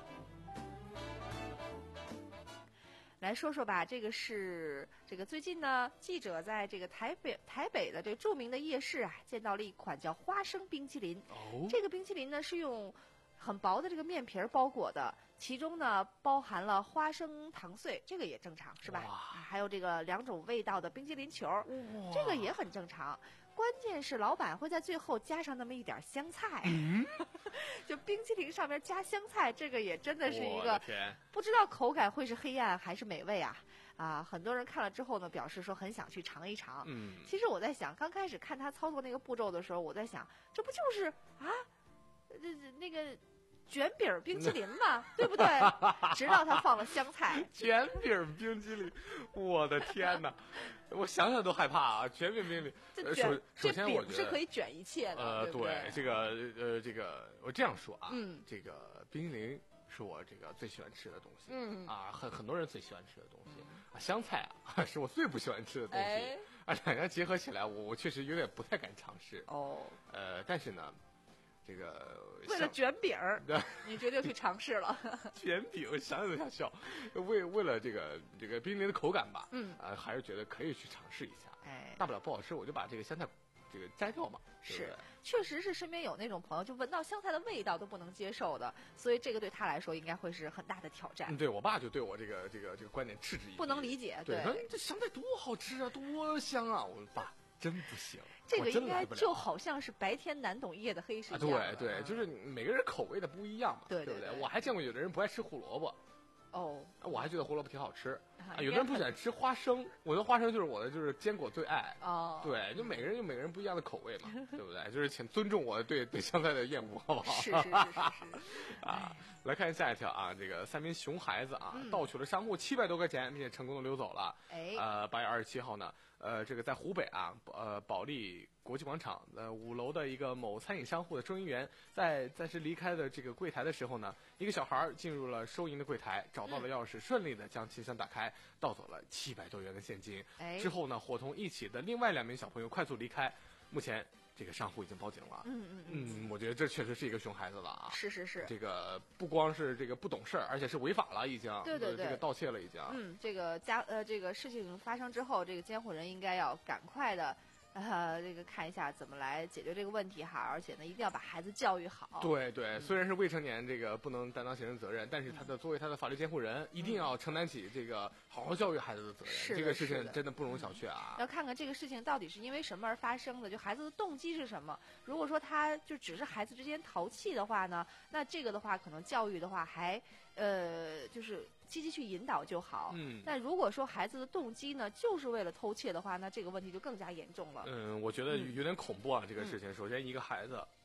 来说说吧，这个是这个最近呢，记者在这个台北台北的这个著名的夜市啊，见到了一款叫花生冰淇淋。 哦， 这个冰淇淋呢是用很薄的这个面皮包裹的。其中呢包含了花生糖碎，这个也正常是吧？啊、还有这个两种味道的冰淇淋球，这个也很正常。关键是老板会在最后加上那么一点香菜，嗯、就冰淇淋上面加香菜，这个也真的是一个不知道口感会是黑暗还是美味啊！啊，很多人看了之后呢，表示说很想去尝一尝。 嗯， 其实我在想，刚开始看他操作那个步骤的时候，我在想，这不就是啊，这那个。卷饼冰淇淋嘛，对不对？直到他放了香菜。 卷饼冰淇淋，我的天哪！我想想都害怕啊！卷饼冰淇淋，首首先我觉得是可以卷一切的。 呃， 对, 对, 对，这个呃，这个我这样说啊， 嗯， 这个冰淇淋是我这个最喜欢吃的东西， 嗯啊，很很多人最喜欢吃的东西啊，香菜啊是我最不喜欢吃的东西， 哎、 啊，两样结合起来，我我确实有点不太敢尝试。 哦， 呃，但是呢。这个为了卷饼儿，你决定去尝试了。 卷饼，想想都想笑。为为了这个这个冰淇淋的口感吧， 嗯， 啊、呃，还是觉得可以去尝试一下。 哎， 大不了不好吃，我就把这个香菜这个摘掉嘛。 是， 对对确实是身边有那种朋友，就闻到香菜的味道都不能接受的，所以这个对他来说应该会是很大的挑战。 嗯，对我爸就对我这个这个这个观点嗤之以鼻， 不能理解。 对，说这香菜多好吃啊，多香啊！我爸。真不行， 这个应该就好像是白天难懂夜的黑是一样的、 啊、对对，就是每个人口味的不一样嘛， 对对不对？我还见过有的人不爱吃胡萝卜， 哦， 我还觉得胡萝卜挺好吃。啊，有的人不喜欢吃花生，我的花生就是我的就是坚果最爱。 哦， 对，就每个人有每个人不一样的口味嘛，对不对？就是请尊重我对对香菜的厌恶，好不好？ 是是是是是。 啊，来看下一条啊，这个三名熊孩子啊， 嗯、 盗取了商户七百多块钱，并且成功的溜走了。 哎， 呃，八月二十七号呢，呃，这个在湖北啊，呃，保利国际广场呃五楼的一个某餐饮商户的收银员，在在是离开的这个柜台的时候呢，一个小孩进入了收银的柜台，找到了钥匙，嗯、顺利的将气箱打开，盗走了七百多元的现金。 哎， 之后呢，伙同一起的另外两名小朋友快速离开。目前这个商户已经报警了。 嗯嗯嗯，我觉得这确实是一个熊孩子了啊。 是是是。 这个不光是这个不懂事儿，而且是违法了，已经。 对对对。 这个盗窃了已经。 嗯，这个家呃，这个事情发生之后，这个监护人应该要赶快的。呃，这个看一下怎么来解决这个问题哈，而且呢，一定要把孩子教育好。 对对，嗯、虽然是未成年，这个不能担当刑事责任，但是他的作为他的法律监护人，嗯、一定要承担起这个好好教育孩子的责任。 是这个事情真的不容小觑啊！ 要看看这个事情到底是因为什么而发生的，就孩子的动机是什么。如果说他就只是孩子之间淘气的话呢，那这个的话可能教育的话还呃就是。积极去引导就好。 嗯， 但如果说孩子的动机呢，就是为了偷窃的话，那这个问题就更加严重了。 嗯，我觉得有点恐怖啊，嗯、这个事情。首先，一个孩子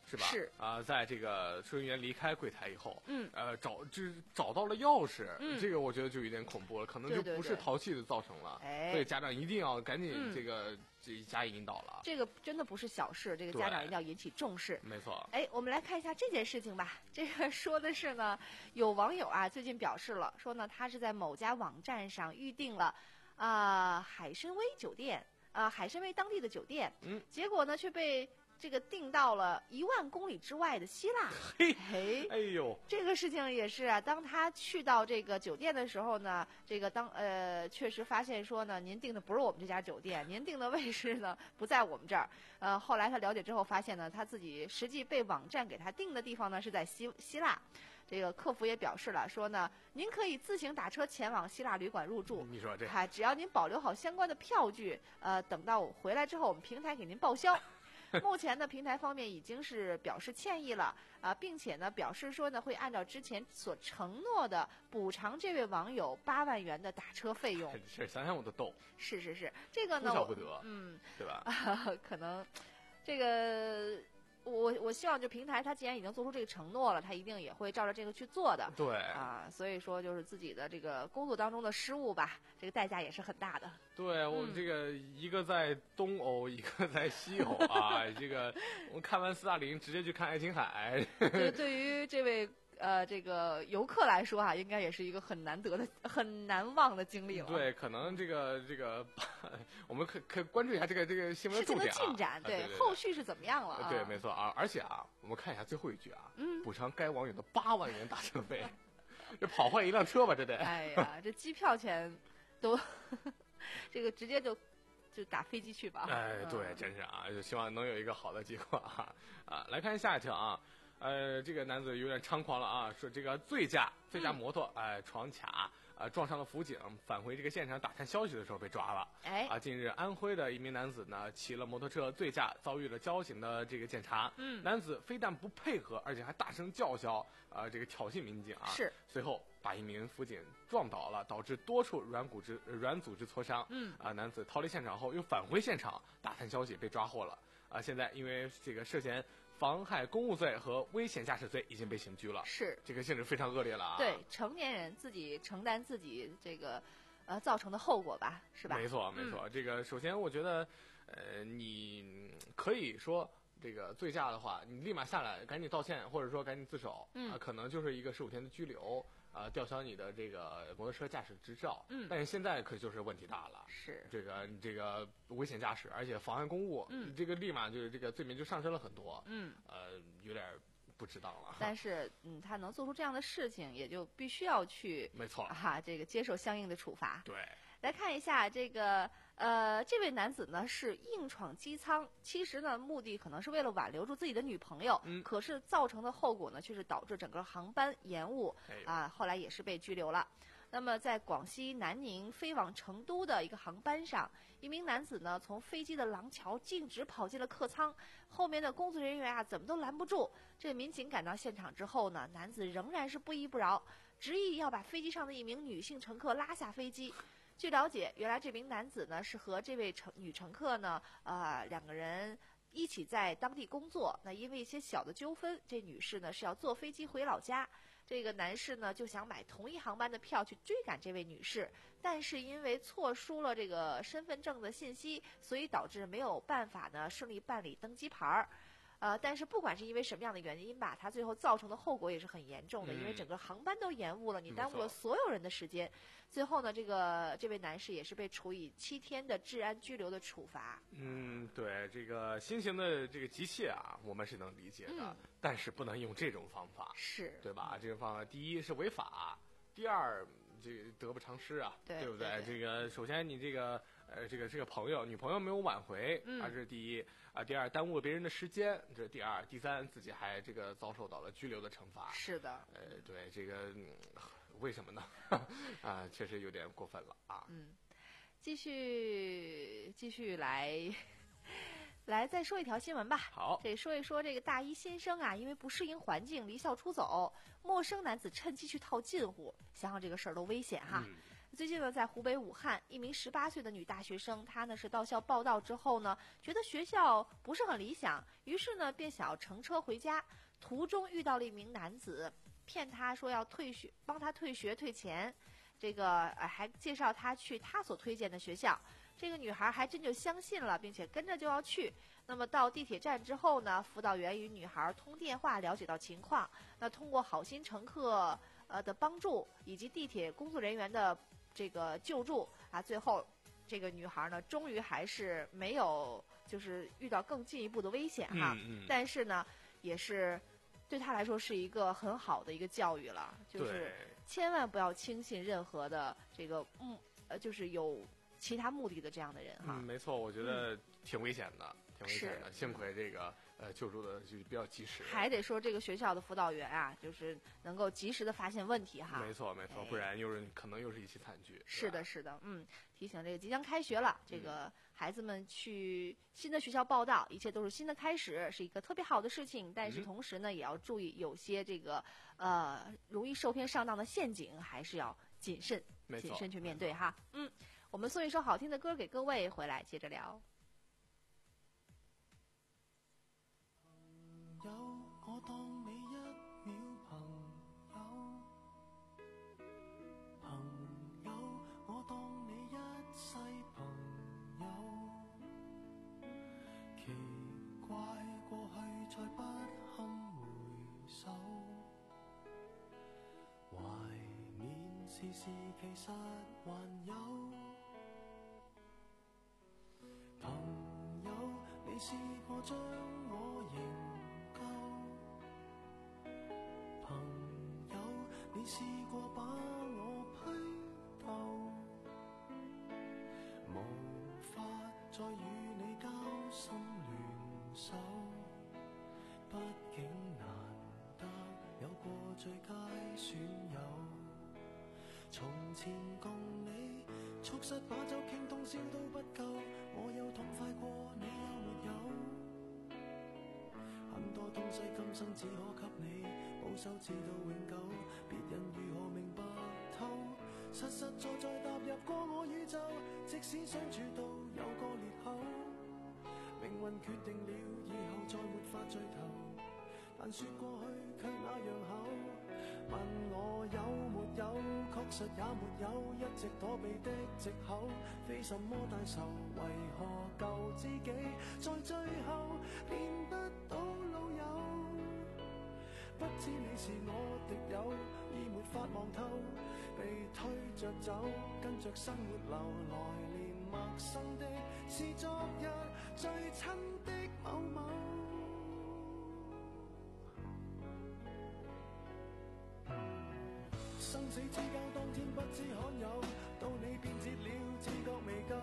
是吧？ 是啊、呃，在这个收银员离开柜台以后， 嗯， 呃，找就是找到了钥匙， 嗯， 这个我觉得就有点恐怖了，可能就不是淘气的造成了， 对对对， 所以家长一定要赶紧嗯、 这个这加以引导了。 这个真的不是小事，这个家长一定要引起重视。 没错。 哎，我们来看一下这件事情吧。这个说的是呢，有网友啊最近表示了，说呢他是在某家网站上预定了啊、呃、海参崴酒店啊、呃、海参崴当地的酒店， 嗯， 结果呢却被这个定到了一万公里之外的希腊。 嘿， 嘿， 哎呦， 这个事情也是啊。当他去到这个酒店的时候呢，这个当呃确实发现说呢，您订的不是我们这家酒店，您订的位置呢不在我们这儿。呃，后来他了解之后发现呢，他自己实际被网站给他定的地方呢是在希希腊。这个客服也表示了，说呢，您可以自行打车前往希腊旅馆入住。 你说这， 啊，只要您保留好相关的票据，呃，等到我回来之后，我们平台给您报销。目前呢，平台方面已经是表示歉意了啊、呃，并且呢表示说呢会按照之前所承诺的补偿这位网友八万元的打车费用。 是想想我都逗。 是是是，这个呢， 哭笑不得， 嗯， 对吧？ 啊、可能这个。我我希望就平台，它既然已经做出这个承诺了，它一定也会照着这个去做的。 对啊，所以说就是自己的这个工作当中的失误吧，这个代价也是很大的。 对我们这个一个在东欧，一个在西欧啊，这个我们看完斯大林，直接去看爱琴海。 对，对于这位。呃，这个游客来说啊，应该也是一个很难得的、很难忘的经历了。 对，可能这个这个，我们可可关注一下这个这个新闻的重点、啊、 事情的进展， 对, 对, 对， 后续是怎么样了、啊？ 对，没错啊。而且啊，我们看一下最后一句啊， 嗯， 补偿该网友的八万元打车费，这跑坏一辆车吧，这得。 哎呀，这机票钱都，这个直接就。就打飞机去吧。 哎，对， 嗯、 真是啊，就希望能有一个好的结果啊啊！来看下一条啊。呃，这个男子有点猖狂了啊，说这个醉驾醉驾摩托，哎、嗯呃，闯卡，呃，撞上了辅警，返回这个现场打探消息的时候被抓了。 哎， 啊，近日安徽的一名男子呢，骑了摩托车醉驾，遭遇了交警的这个检查。 嗯， 男子非但不配合，而且还大声叫嚣，啊、呃，这个挑衅民警啊。 是。 随后把一名辅警撞倒了，导致多处软骨质、软组织挫伤。 嗯， 啊、呃，男子逃离现场后又返回现场打探消息，被抓获了。啊、呃，现在因为这个涉嫌妨害公务罪和危险驾驶罪已经被刑拘了。 是， 这个性质非常恶劣了啊。 对，成年人自己承担自己这个呃造成的后果吧，是吧？ 没错，没错。嗯、这个首先我觉得，呃，你可以说这个醉驾的话，你立马下来赶紧道歉，或者说赶紧自首， 嗯、 啊，可能就是一个十五天的拘留。啊，吊销你的这个摩托车驾驶执照， 嗯， 但是现在可就是问题大了， 是这个这个危险驾驶，而且妨碍公务， 嗯， 这个立马就是这个罪名就上升了很多， 嗯， 呃，有点不值当了。 但是，嗯，他能做出这样的事情，也就必须要去， 没错， 哈、啊，这个接受相应的处罚。 对， 来看一下这个。呃，这位男子呢是硬闯机舱，其实呢目的可能是为了挽留住自己的女朋友， 嗯， 可是造成的后果呢却是导致整个航班延误，啊、呃，后来也是被拘留了。那么在广西南宁飞往成都的一个航班上，一名男子呢从飞机的廊桥径直跑进了客舱，后面的工作人员啊怎么都拦不住。这民警赶到现场之后呢，男子仍然是不依不饶，执意要把飞机上的一名女性乘客拉下飞机。据了解，原来这名男子呢是和这位乘女乘客呢，呃，两个人一起在当地工作。那因为一些小的纠纷，这女士呢是要坐飞机回老家，这个男士呢就想买同一航班的票去追赶这位女士，但是因为错输了这个身份证的信息，所以导致没有办法呢顺利办理登机牌儿。呃，但是不管是因为什么样的原因吧，它最后造成的后果也是很严重的， 嗯、 因为整个航班都延误了，你耽误了所有人的时间。最后呢，这个这位男士也是被处以七天的治安拘留的处罚。 嗯，对，这个新型的这个机器啊，我们是能理解的， 嗯、 但是不能用这种方法， 是对吧？这种方法，第一是违法，第二这个得不偿失啊， 对, 对不对, 对？ 这个首先你这个呃这个这个朋友女朋友没有挽回， 嗯， 啊这是第一啊，第二耽误了别人的时间，这是第二，第三自己还这个遭受到了拘留的惩罚。 是的， 呃，对这个、嗯、为什么呢？啊，确实有点过分了啊。 嗯，继续继续来。来，再说一条新闻吧。 好， 这说一说这个大一新生啊，因为不适应环境离校出走，陌生男子趁机去套近乎，想想这个事儿多危险哈。 嗯、 最近呢，在湖北武汉，一名十八岁的女大学生，她呢是到校报到之后呢，觉得学校不是很理想，于是呢便想要乘车回家，途中遇到了一名男子，骗她说要退学，帮她退学退钱，这个呃还介绍她去她所推荐的学校。这个女孩还真就相信了，并且跟着就要去。那么到地铁站之后呢，辅导员与女孩通电话了解到情况。那通过好心乘客呃的帮助，以及地铁工作人员的这个救助啊，最后这个女孩呢，终于还是没有就是遇到更进一步的危险哈。 嗯嗯、 但是呢，也是对她来说是一个很好的一个教育了，就是千万不要轻信任何的这个嗯呃就是有其他目的的这样的人哈。 嗯，没错，我觉得挺危险的，嗯、挺危险的。 是幸亏这个呃救助的就比较及时。 还得说这个学校的辅导员啊，就是能够及时的发现问题哈。 没错没错，不然又是可能又是一起惨剧。 是的是的，嗯，提醒这个即将开学了，这个孩子们去新的学校报到，一切都是新的开始，是一个特别好的事情。但是同时呢，也要注意有些这个呃容易受骗上当的陷阱，还是要谨慎谨慎去面对哈。嗯。我们送一首好听的歌给各位，回来接着聊。 朋友，我當你一秒朋友，朋友，我當你一世朋友。奇怪，過去再不堪回首，懷緬時時其實還有。朋友，你試過將我營救？朋友，你試過把我批鬥？無法再與你交心聯手，畢竟難得有過最佳損友。從前共你促膝把酒傾通宵都不夠，我有痛快過你有沒有？很多東西今生只可給你保守至到永久，別人如何明白透？實實在在踏入過我宇宙，即使相處到有個裂口，命運決定了以後再沒法聚頭，但說過去卻那樣厚。問我有沒有，確實也沒有，一直躲避的藉口，非什麼大仇，為何舊知己在最後變不到老友？不知你是我敵友，已沒法望透，被推着走，跟着生活流，來年陌生的是昨日最親的某某。生死之交當天不知罕有，到你變節了自覺未夠，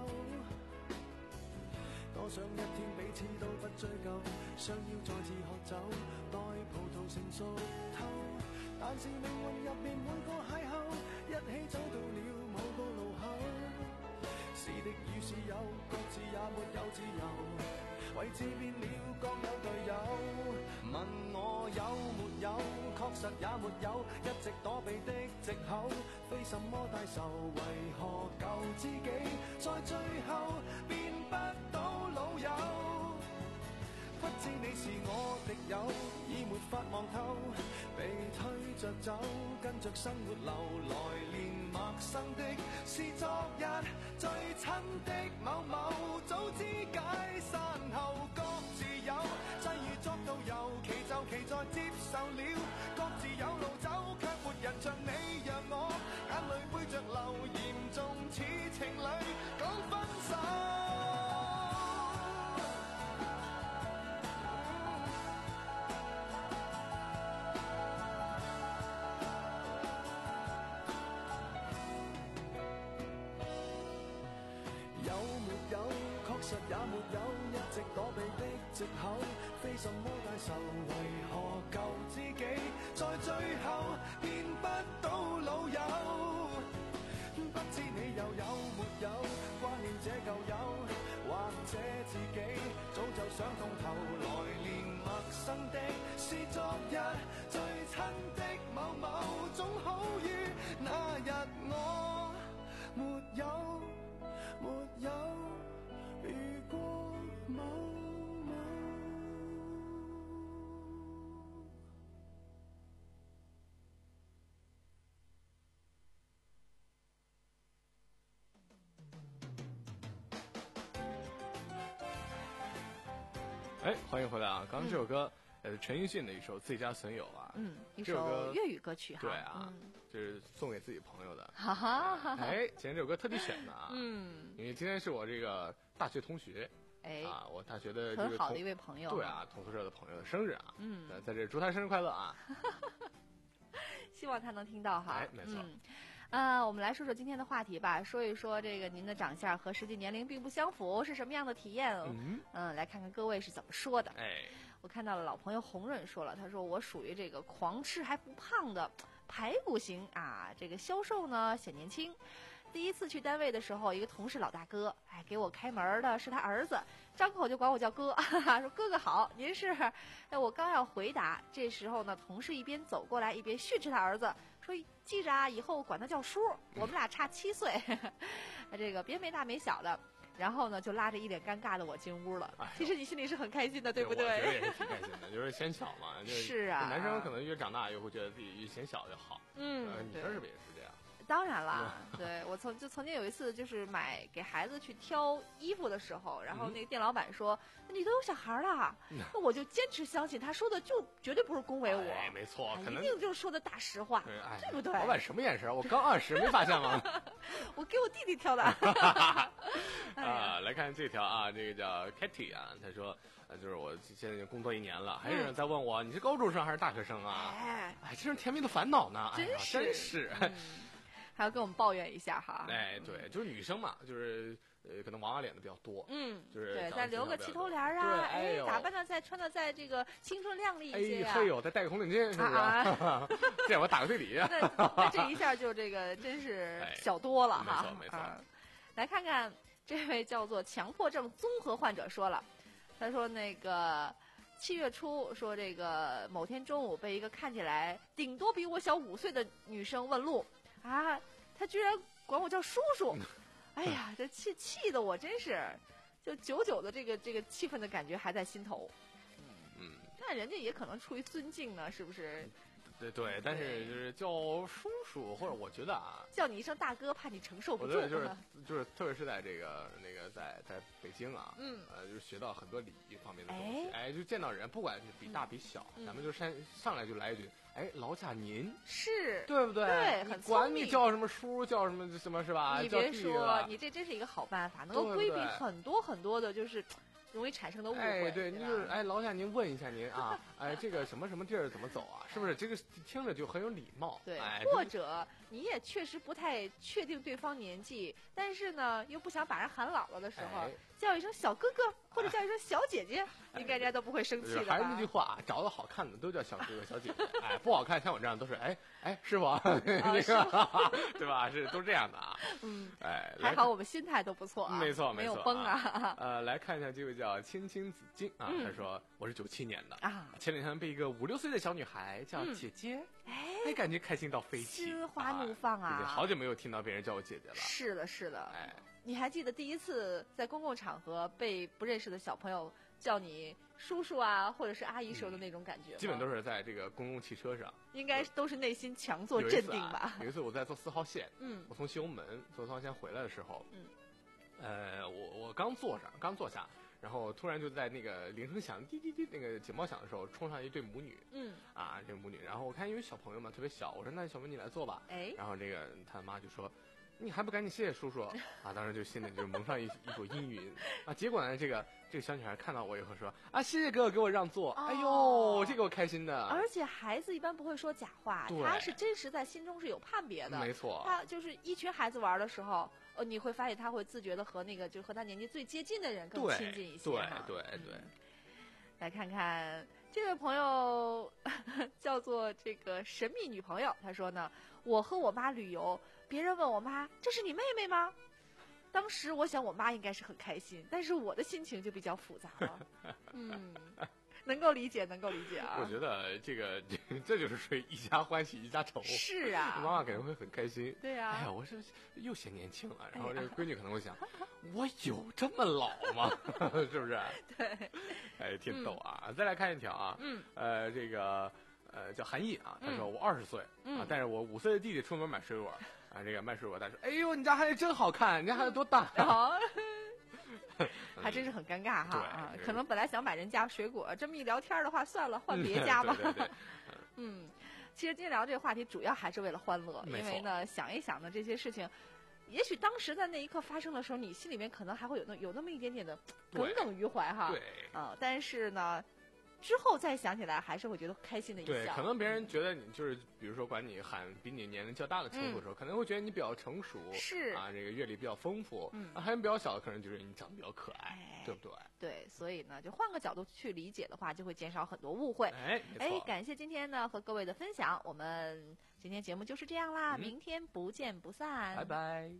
多想一天彼此都不追究，想要再次喝酒，待葡萄成熟透。但是命運入面每個邂逅，一起走到了某個路口，是敵與是友，各自也沒有自由，位置變了各有隊友。問我有沒有，確實也沒有，一直躲避的藉口，非什麼大仇，為何舊知己在最後變不到老友？不知你是我敵友，已沒法望透，被推着走，跟着生活流，來年陌生的是昨日最親的某某，早知解散後各自有，際遇作導遊，其就其在接受了，各自有路走，卻沒人像你讓我眼淚背着流，嚴重似情侶講分手。確實也沒有，一直躲避的藉口，非什麼大仇，為何舊知己在最後變不到老友？不知你又有沒有掛念這舊友，或者自己早就想通透，來年陌生的是昨日最親的某某，總好於那日我没有遇过某某。 哎，欢迎回来啊！刚刚这首歌，嗯、呃，陈奕迅的一首《最佳损友》啊， 嗯，一首首粤语歌曲哈。 对啊， 嗯、 就是送给自己朋友的。 哈哈哈哈。 哎，今天这首歌特地选的啊， 嗯， 因为今天是我这个大学同学， 哎， 啊，我大学的这个很好的一位朋友， 对啊，同宿舍的朋友的生日啊， 嗯， 在这祝他生日快乐啊！ 希望他能听到哈。 哎，没错。 嗯呃，我们来说说今天的话题吧，说一说这个您的长相和实际年龄并不相符是什么样的体验？ 嗯， 嗯，来看看各位是怎么说的。 哎， 我看到了老朋友红润说了，他说我属于这个狂吃还不胖的排骨型啊，这个消瘦呢显年轻。第一次去单位的时候，一个同事老大哥，哎，给我开门的是他儿子，张口就管我叫哥，哈哈，说哥哥好，您是？哎，我刚要回答，这时候呢，同事一边走过来一边训斥他儿子，说记着啊，以后管他叫叔，我们俩差七岁，这个别没大没小的。然后呢，就拉着一脸尴尬的我进屋了。哎、其实你心里是很开心的，对不对？ 我觉得也是挺开心的，就是显小嘛。就是、 是啊。 男生可能越长大越会觉得自己越显小越好。 嗯， 呃、女生是不是也是这样？ 当然啦，对我曾就曾经有一次就是买给孩子去挑衣服的时候，然后那个店老板说、嗯、你都有小孩了，那我就坚持相信他说的就绝对不是恭维我， 哎，没错， 哎、 可能一定就是说的大实话， 对，哎、 对不对？ 老板什么眼神？我刚二十，没发现吗？ 我给我弟弟挑的。 啊，来看这条啊，这个叫 Kitty 啊，他说，呃，就是我现在已经工作一年了，还有人在问我、嗯、你是高中生还是大学生啊？ 哎， 哎，这是甜蜜的烦恼呢， 真是， 哎、真是。 嗯还要跟我们抱怨一下哈， 哎，对，就是女生嘛，就是呃，可能娃娃脸的比较多， 嗯， 就是对，再留个齐头帘啊， 哎， 打扮的再穿的再这个青春靓丽一些啊，哎，嘿呦，再戴个红领巾，是不是？ 啊、 这样我打个对礼。 那那这一下就这个真是小多了哈， 没错没错、 啊。来看看这位叫做强迫症综合患者说了，他说那个。七月初说这个某天中午被一个看起来顶多比我小五岁的女生问路啊，她居然管我叫叔叔，哎呀，这气气的我真是，就久久的这个这个气愤的感觉还在心头。 嗯， 那人家也可能出于尊敬呢，是不是？ 对对，但是就是叫叔叔，或者我觉得啊， 叫你一声大哥，怕你承受不住。 我觉得就是就是，特别是在这个那个在在北京啊， 嗯， 呃，就是学到很多礼仪方面的东西。哎，哎就见到人，不管是比大比小，嗯、咱们就上上来就来一句，哎，劳驾您， 是对不对？ 对，很管你叫什么叔，叫什么什么是吧？ 你别说，你这真是一个好办法，能够规避很多很多的，就是。容易产生的误会。 哎，对，您就是哎，劳驾您问一下您啊，哎，这个什么什么地儿怎么走啊？是不是这个听着就很有礼貌？ 对， 哎、 或者你也确实不太确定对方年纪，但是呢又不想把人喊姥姥的时候，哎、叫一声小哥哥或者叫一声小姐姐，哎、应该人家都不会生气的吧？ 还是那句话，找的好看的都叫小哥哥小姐姐，哎，不好看像我这样都是哎哎师傅，啊、那个对吧？是都这样的啊。 嗯， 哎， 还好我们心态都不错啊， 没错没有崩啊。 呃，来看一下这位叫青青子静啊，他说我是九七年的啊， 前两天被一个五六岁的小女孩叫姐姐，哎，感觉开心到飞起， 心花怒放啊！ 好久没有听到别人叫我姐姐了。 是的，是的， 哎， 你还记得第一次在公共场合被不认识的小朋友叫你叔叔啊，或者是阿姨时候的那种感觉吗？ 基本都是在这个公共汽车上， 应该都是内心强作镇定吧。 有一次我在坐四号线， 嗯， 我从西红门坐四号线回来的时候， 嗯， 呃，我我刚坐上，刚坐下。然后突然就在那个铃声响滴滴滴那个警报响的时候，冲上一对母女， 嗯， 啊，这母女，然后我看因为小朋友嘛特别小，我说那小妹你来坐吧， 哎， 然后这个他妈就说，你还不赶紧谢谢叔叔啊！当时就心里就蒙上一一股阴云啊。结果呢，这个这个小女孩看到我以后说啊，谢谢哥哥给我让座， 哦、 哎呦，这个我开心的。 而且孩子一般不会说假话，他是真实在心中是有判别的， 没错。 他就是一群孩子玩的时候。呃，你会发现他会自觉的和那个就和他年纪最接近的人更亲近一些。 对对对对、 嗯。来看看这位朋友呵呵叫做这个神秘女朋友，他说呢，我和我妈旅游，别人问我妈这是你妹妹吗？ 当时我想我妈应该是很开心，但是我的心情就比较复杂了。嗯，能够理解，能够理解啊。 我觉得这个这就是属于一家欢喜一家愁。 是啊， 妈妈肯定会很开心。 对呀、啊。 哎呀，我是又显年轻了，然后这个闺女可能会想，哎、我有这么老吗？是不是？ 对。 哎，挺逗啊！嗯、再来看一条啊， 嗯， 呃，这个呃叫韩毅啊，他说我二十岁， 嗯、 啊，带着我五岁的弟弟出门买水果。啊，这个卖水果大叔，哎呦，你家孩子真好看，你家孩子多大呀、啊？ 还真是很尴尬哈啊！ 可能本来想买人家水果，这么一聊天的话，算了，换别家吧。 对对对嗯，其实今天聊这个话题，主要还是为了欢乐，因为呢，想一想呢，这些事情，也许当时在那一刻发生的时候，你心里面可能还会有那有那么一点点的耿耿于怀哈。 对。 啊、呃，但是呢。之后再想起来，还是会觉得开心的一笑。 对，可能别人觉得你就是，比如说管你喊比你年龄较大的称呼的时候，嗯、可能会觉得你比较成熟， 是啊，这个阅历比较丰富。 嗯， 啊，还有比较小的，可能就是你长得比较可爱， 哎、 对不对？ 对，所以呢，就换个角度去理解的话，就会减少很多误会。 哎， 哎，感谢今天呢和各位的分享，我们今天节目就是这样啦，嗯、明天不见不散， 拜拜。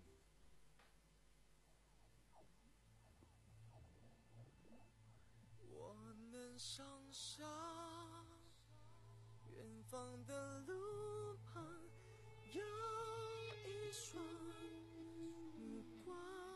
我能想象远方的路旁有一双目光，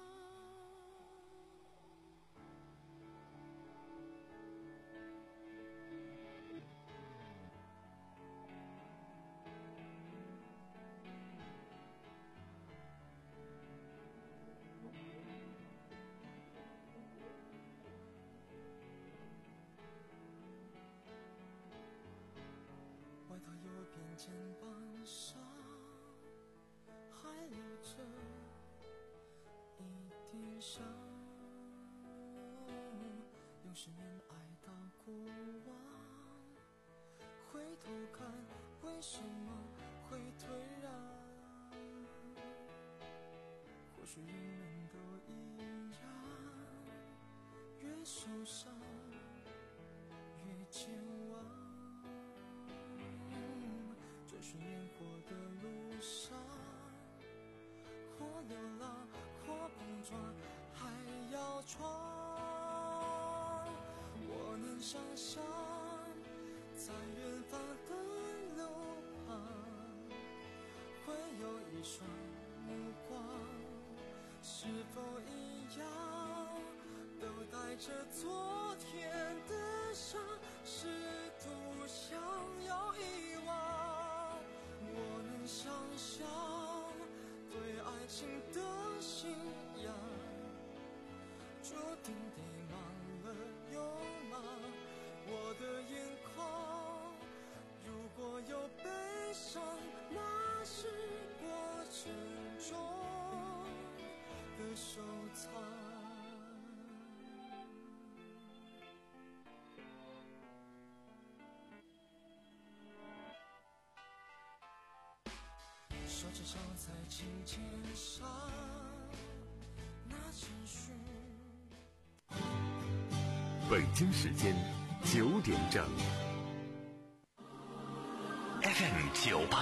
外套右边肩膀上还留着一点伤，用十年爱到过往，回头看为什么会退让？或许人人都一样，越受伤越健忘，追寻烟火的路上，或流浪，或碰撞，还要闯。我能想象，在远方的路旁，会有一双目光，是否一样，都带着昨天的伤，试图想要遗忘。我能想象对爱情的信仰，注定得忙了又忙。我的眼眶如果有悲伤，那是过程中的收藏。手指上在琴键上，那情绪。 北京时间九点整。 F M 九八。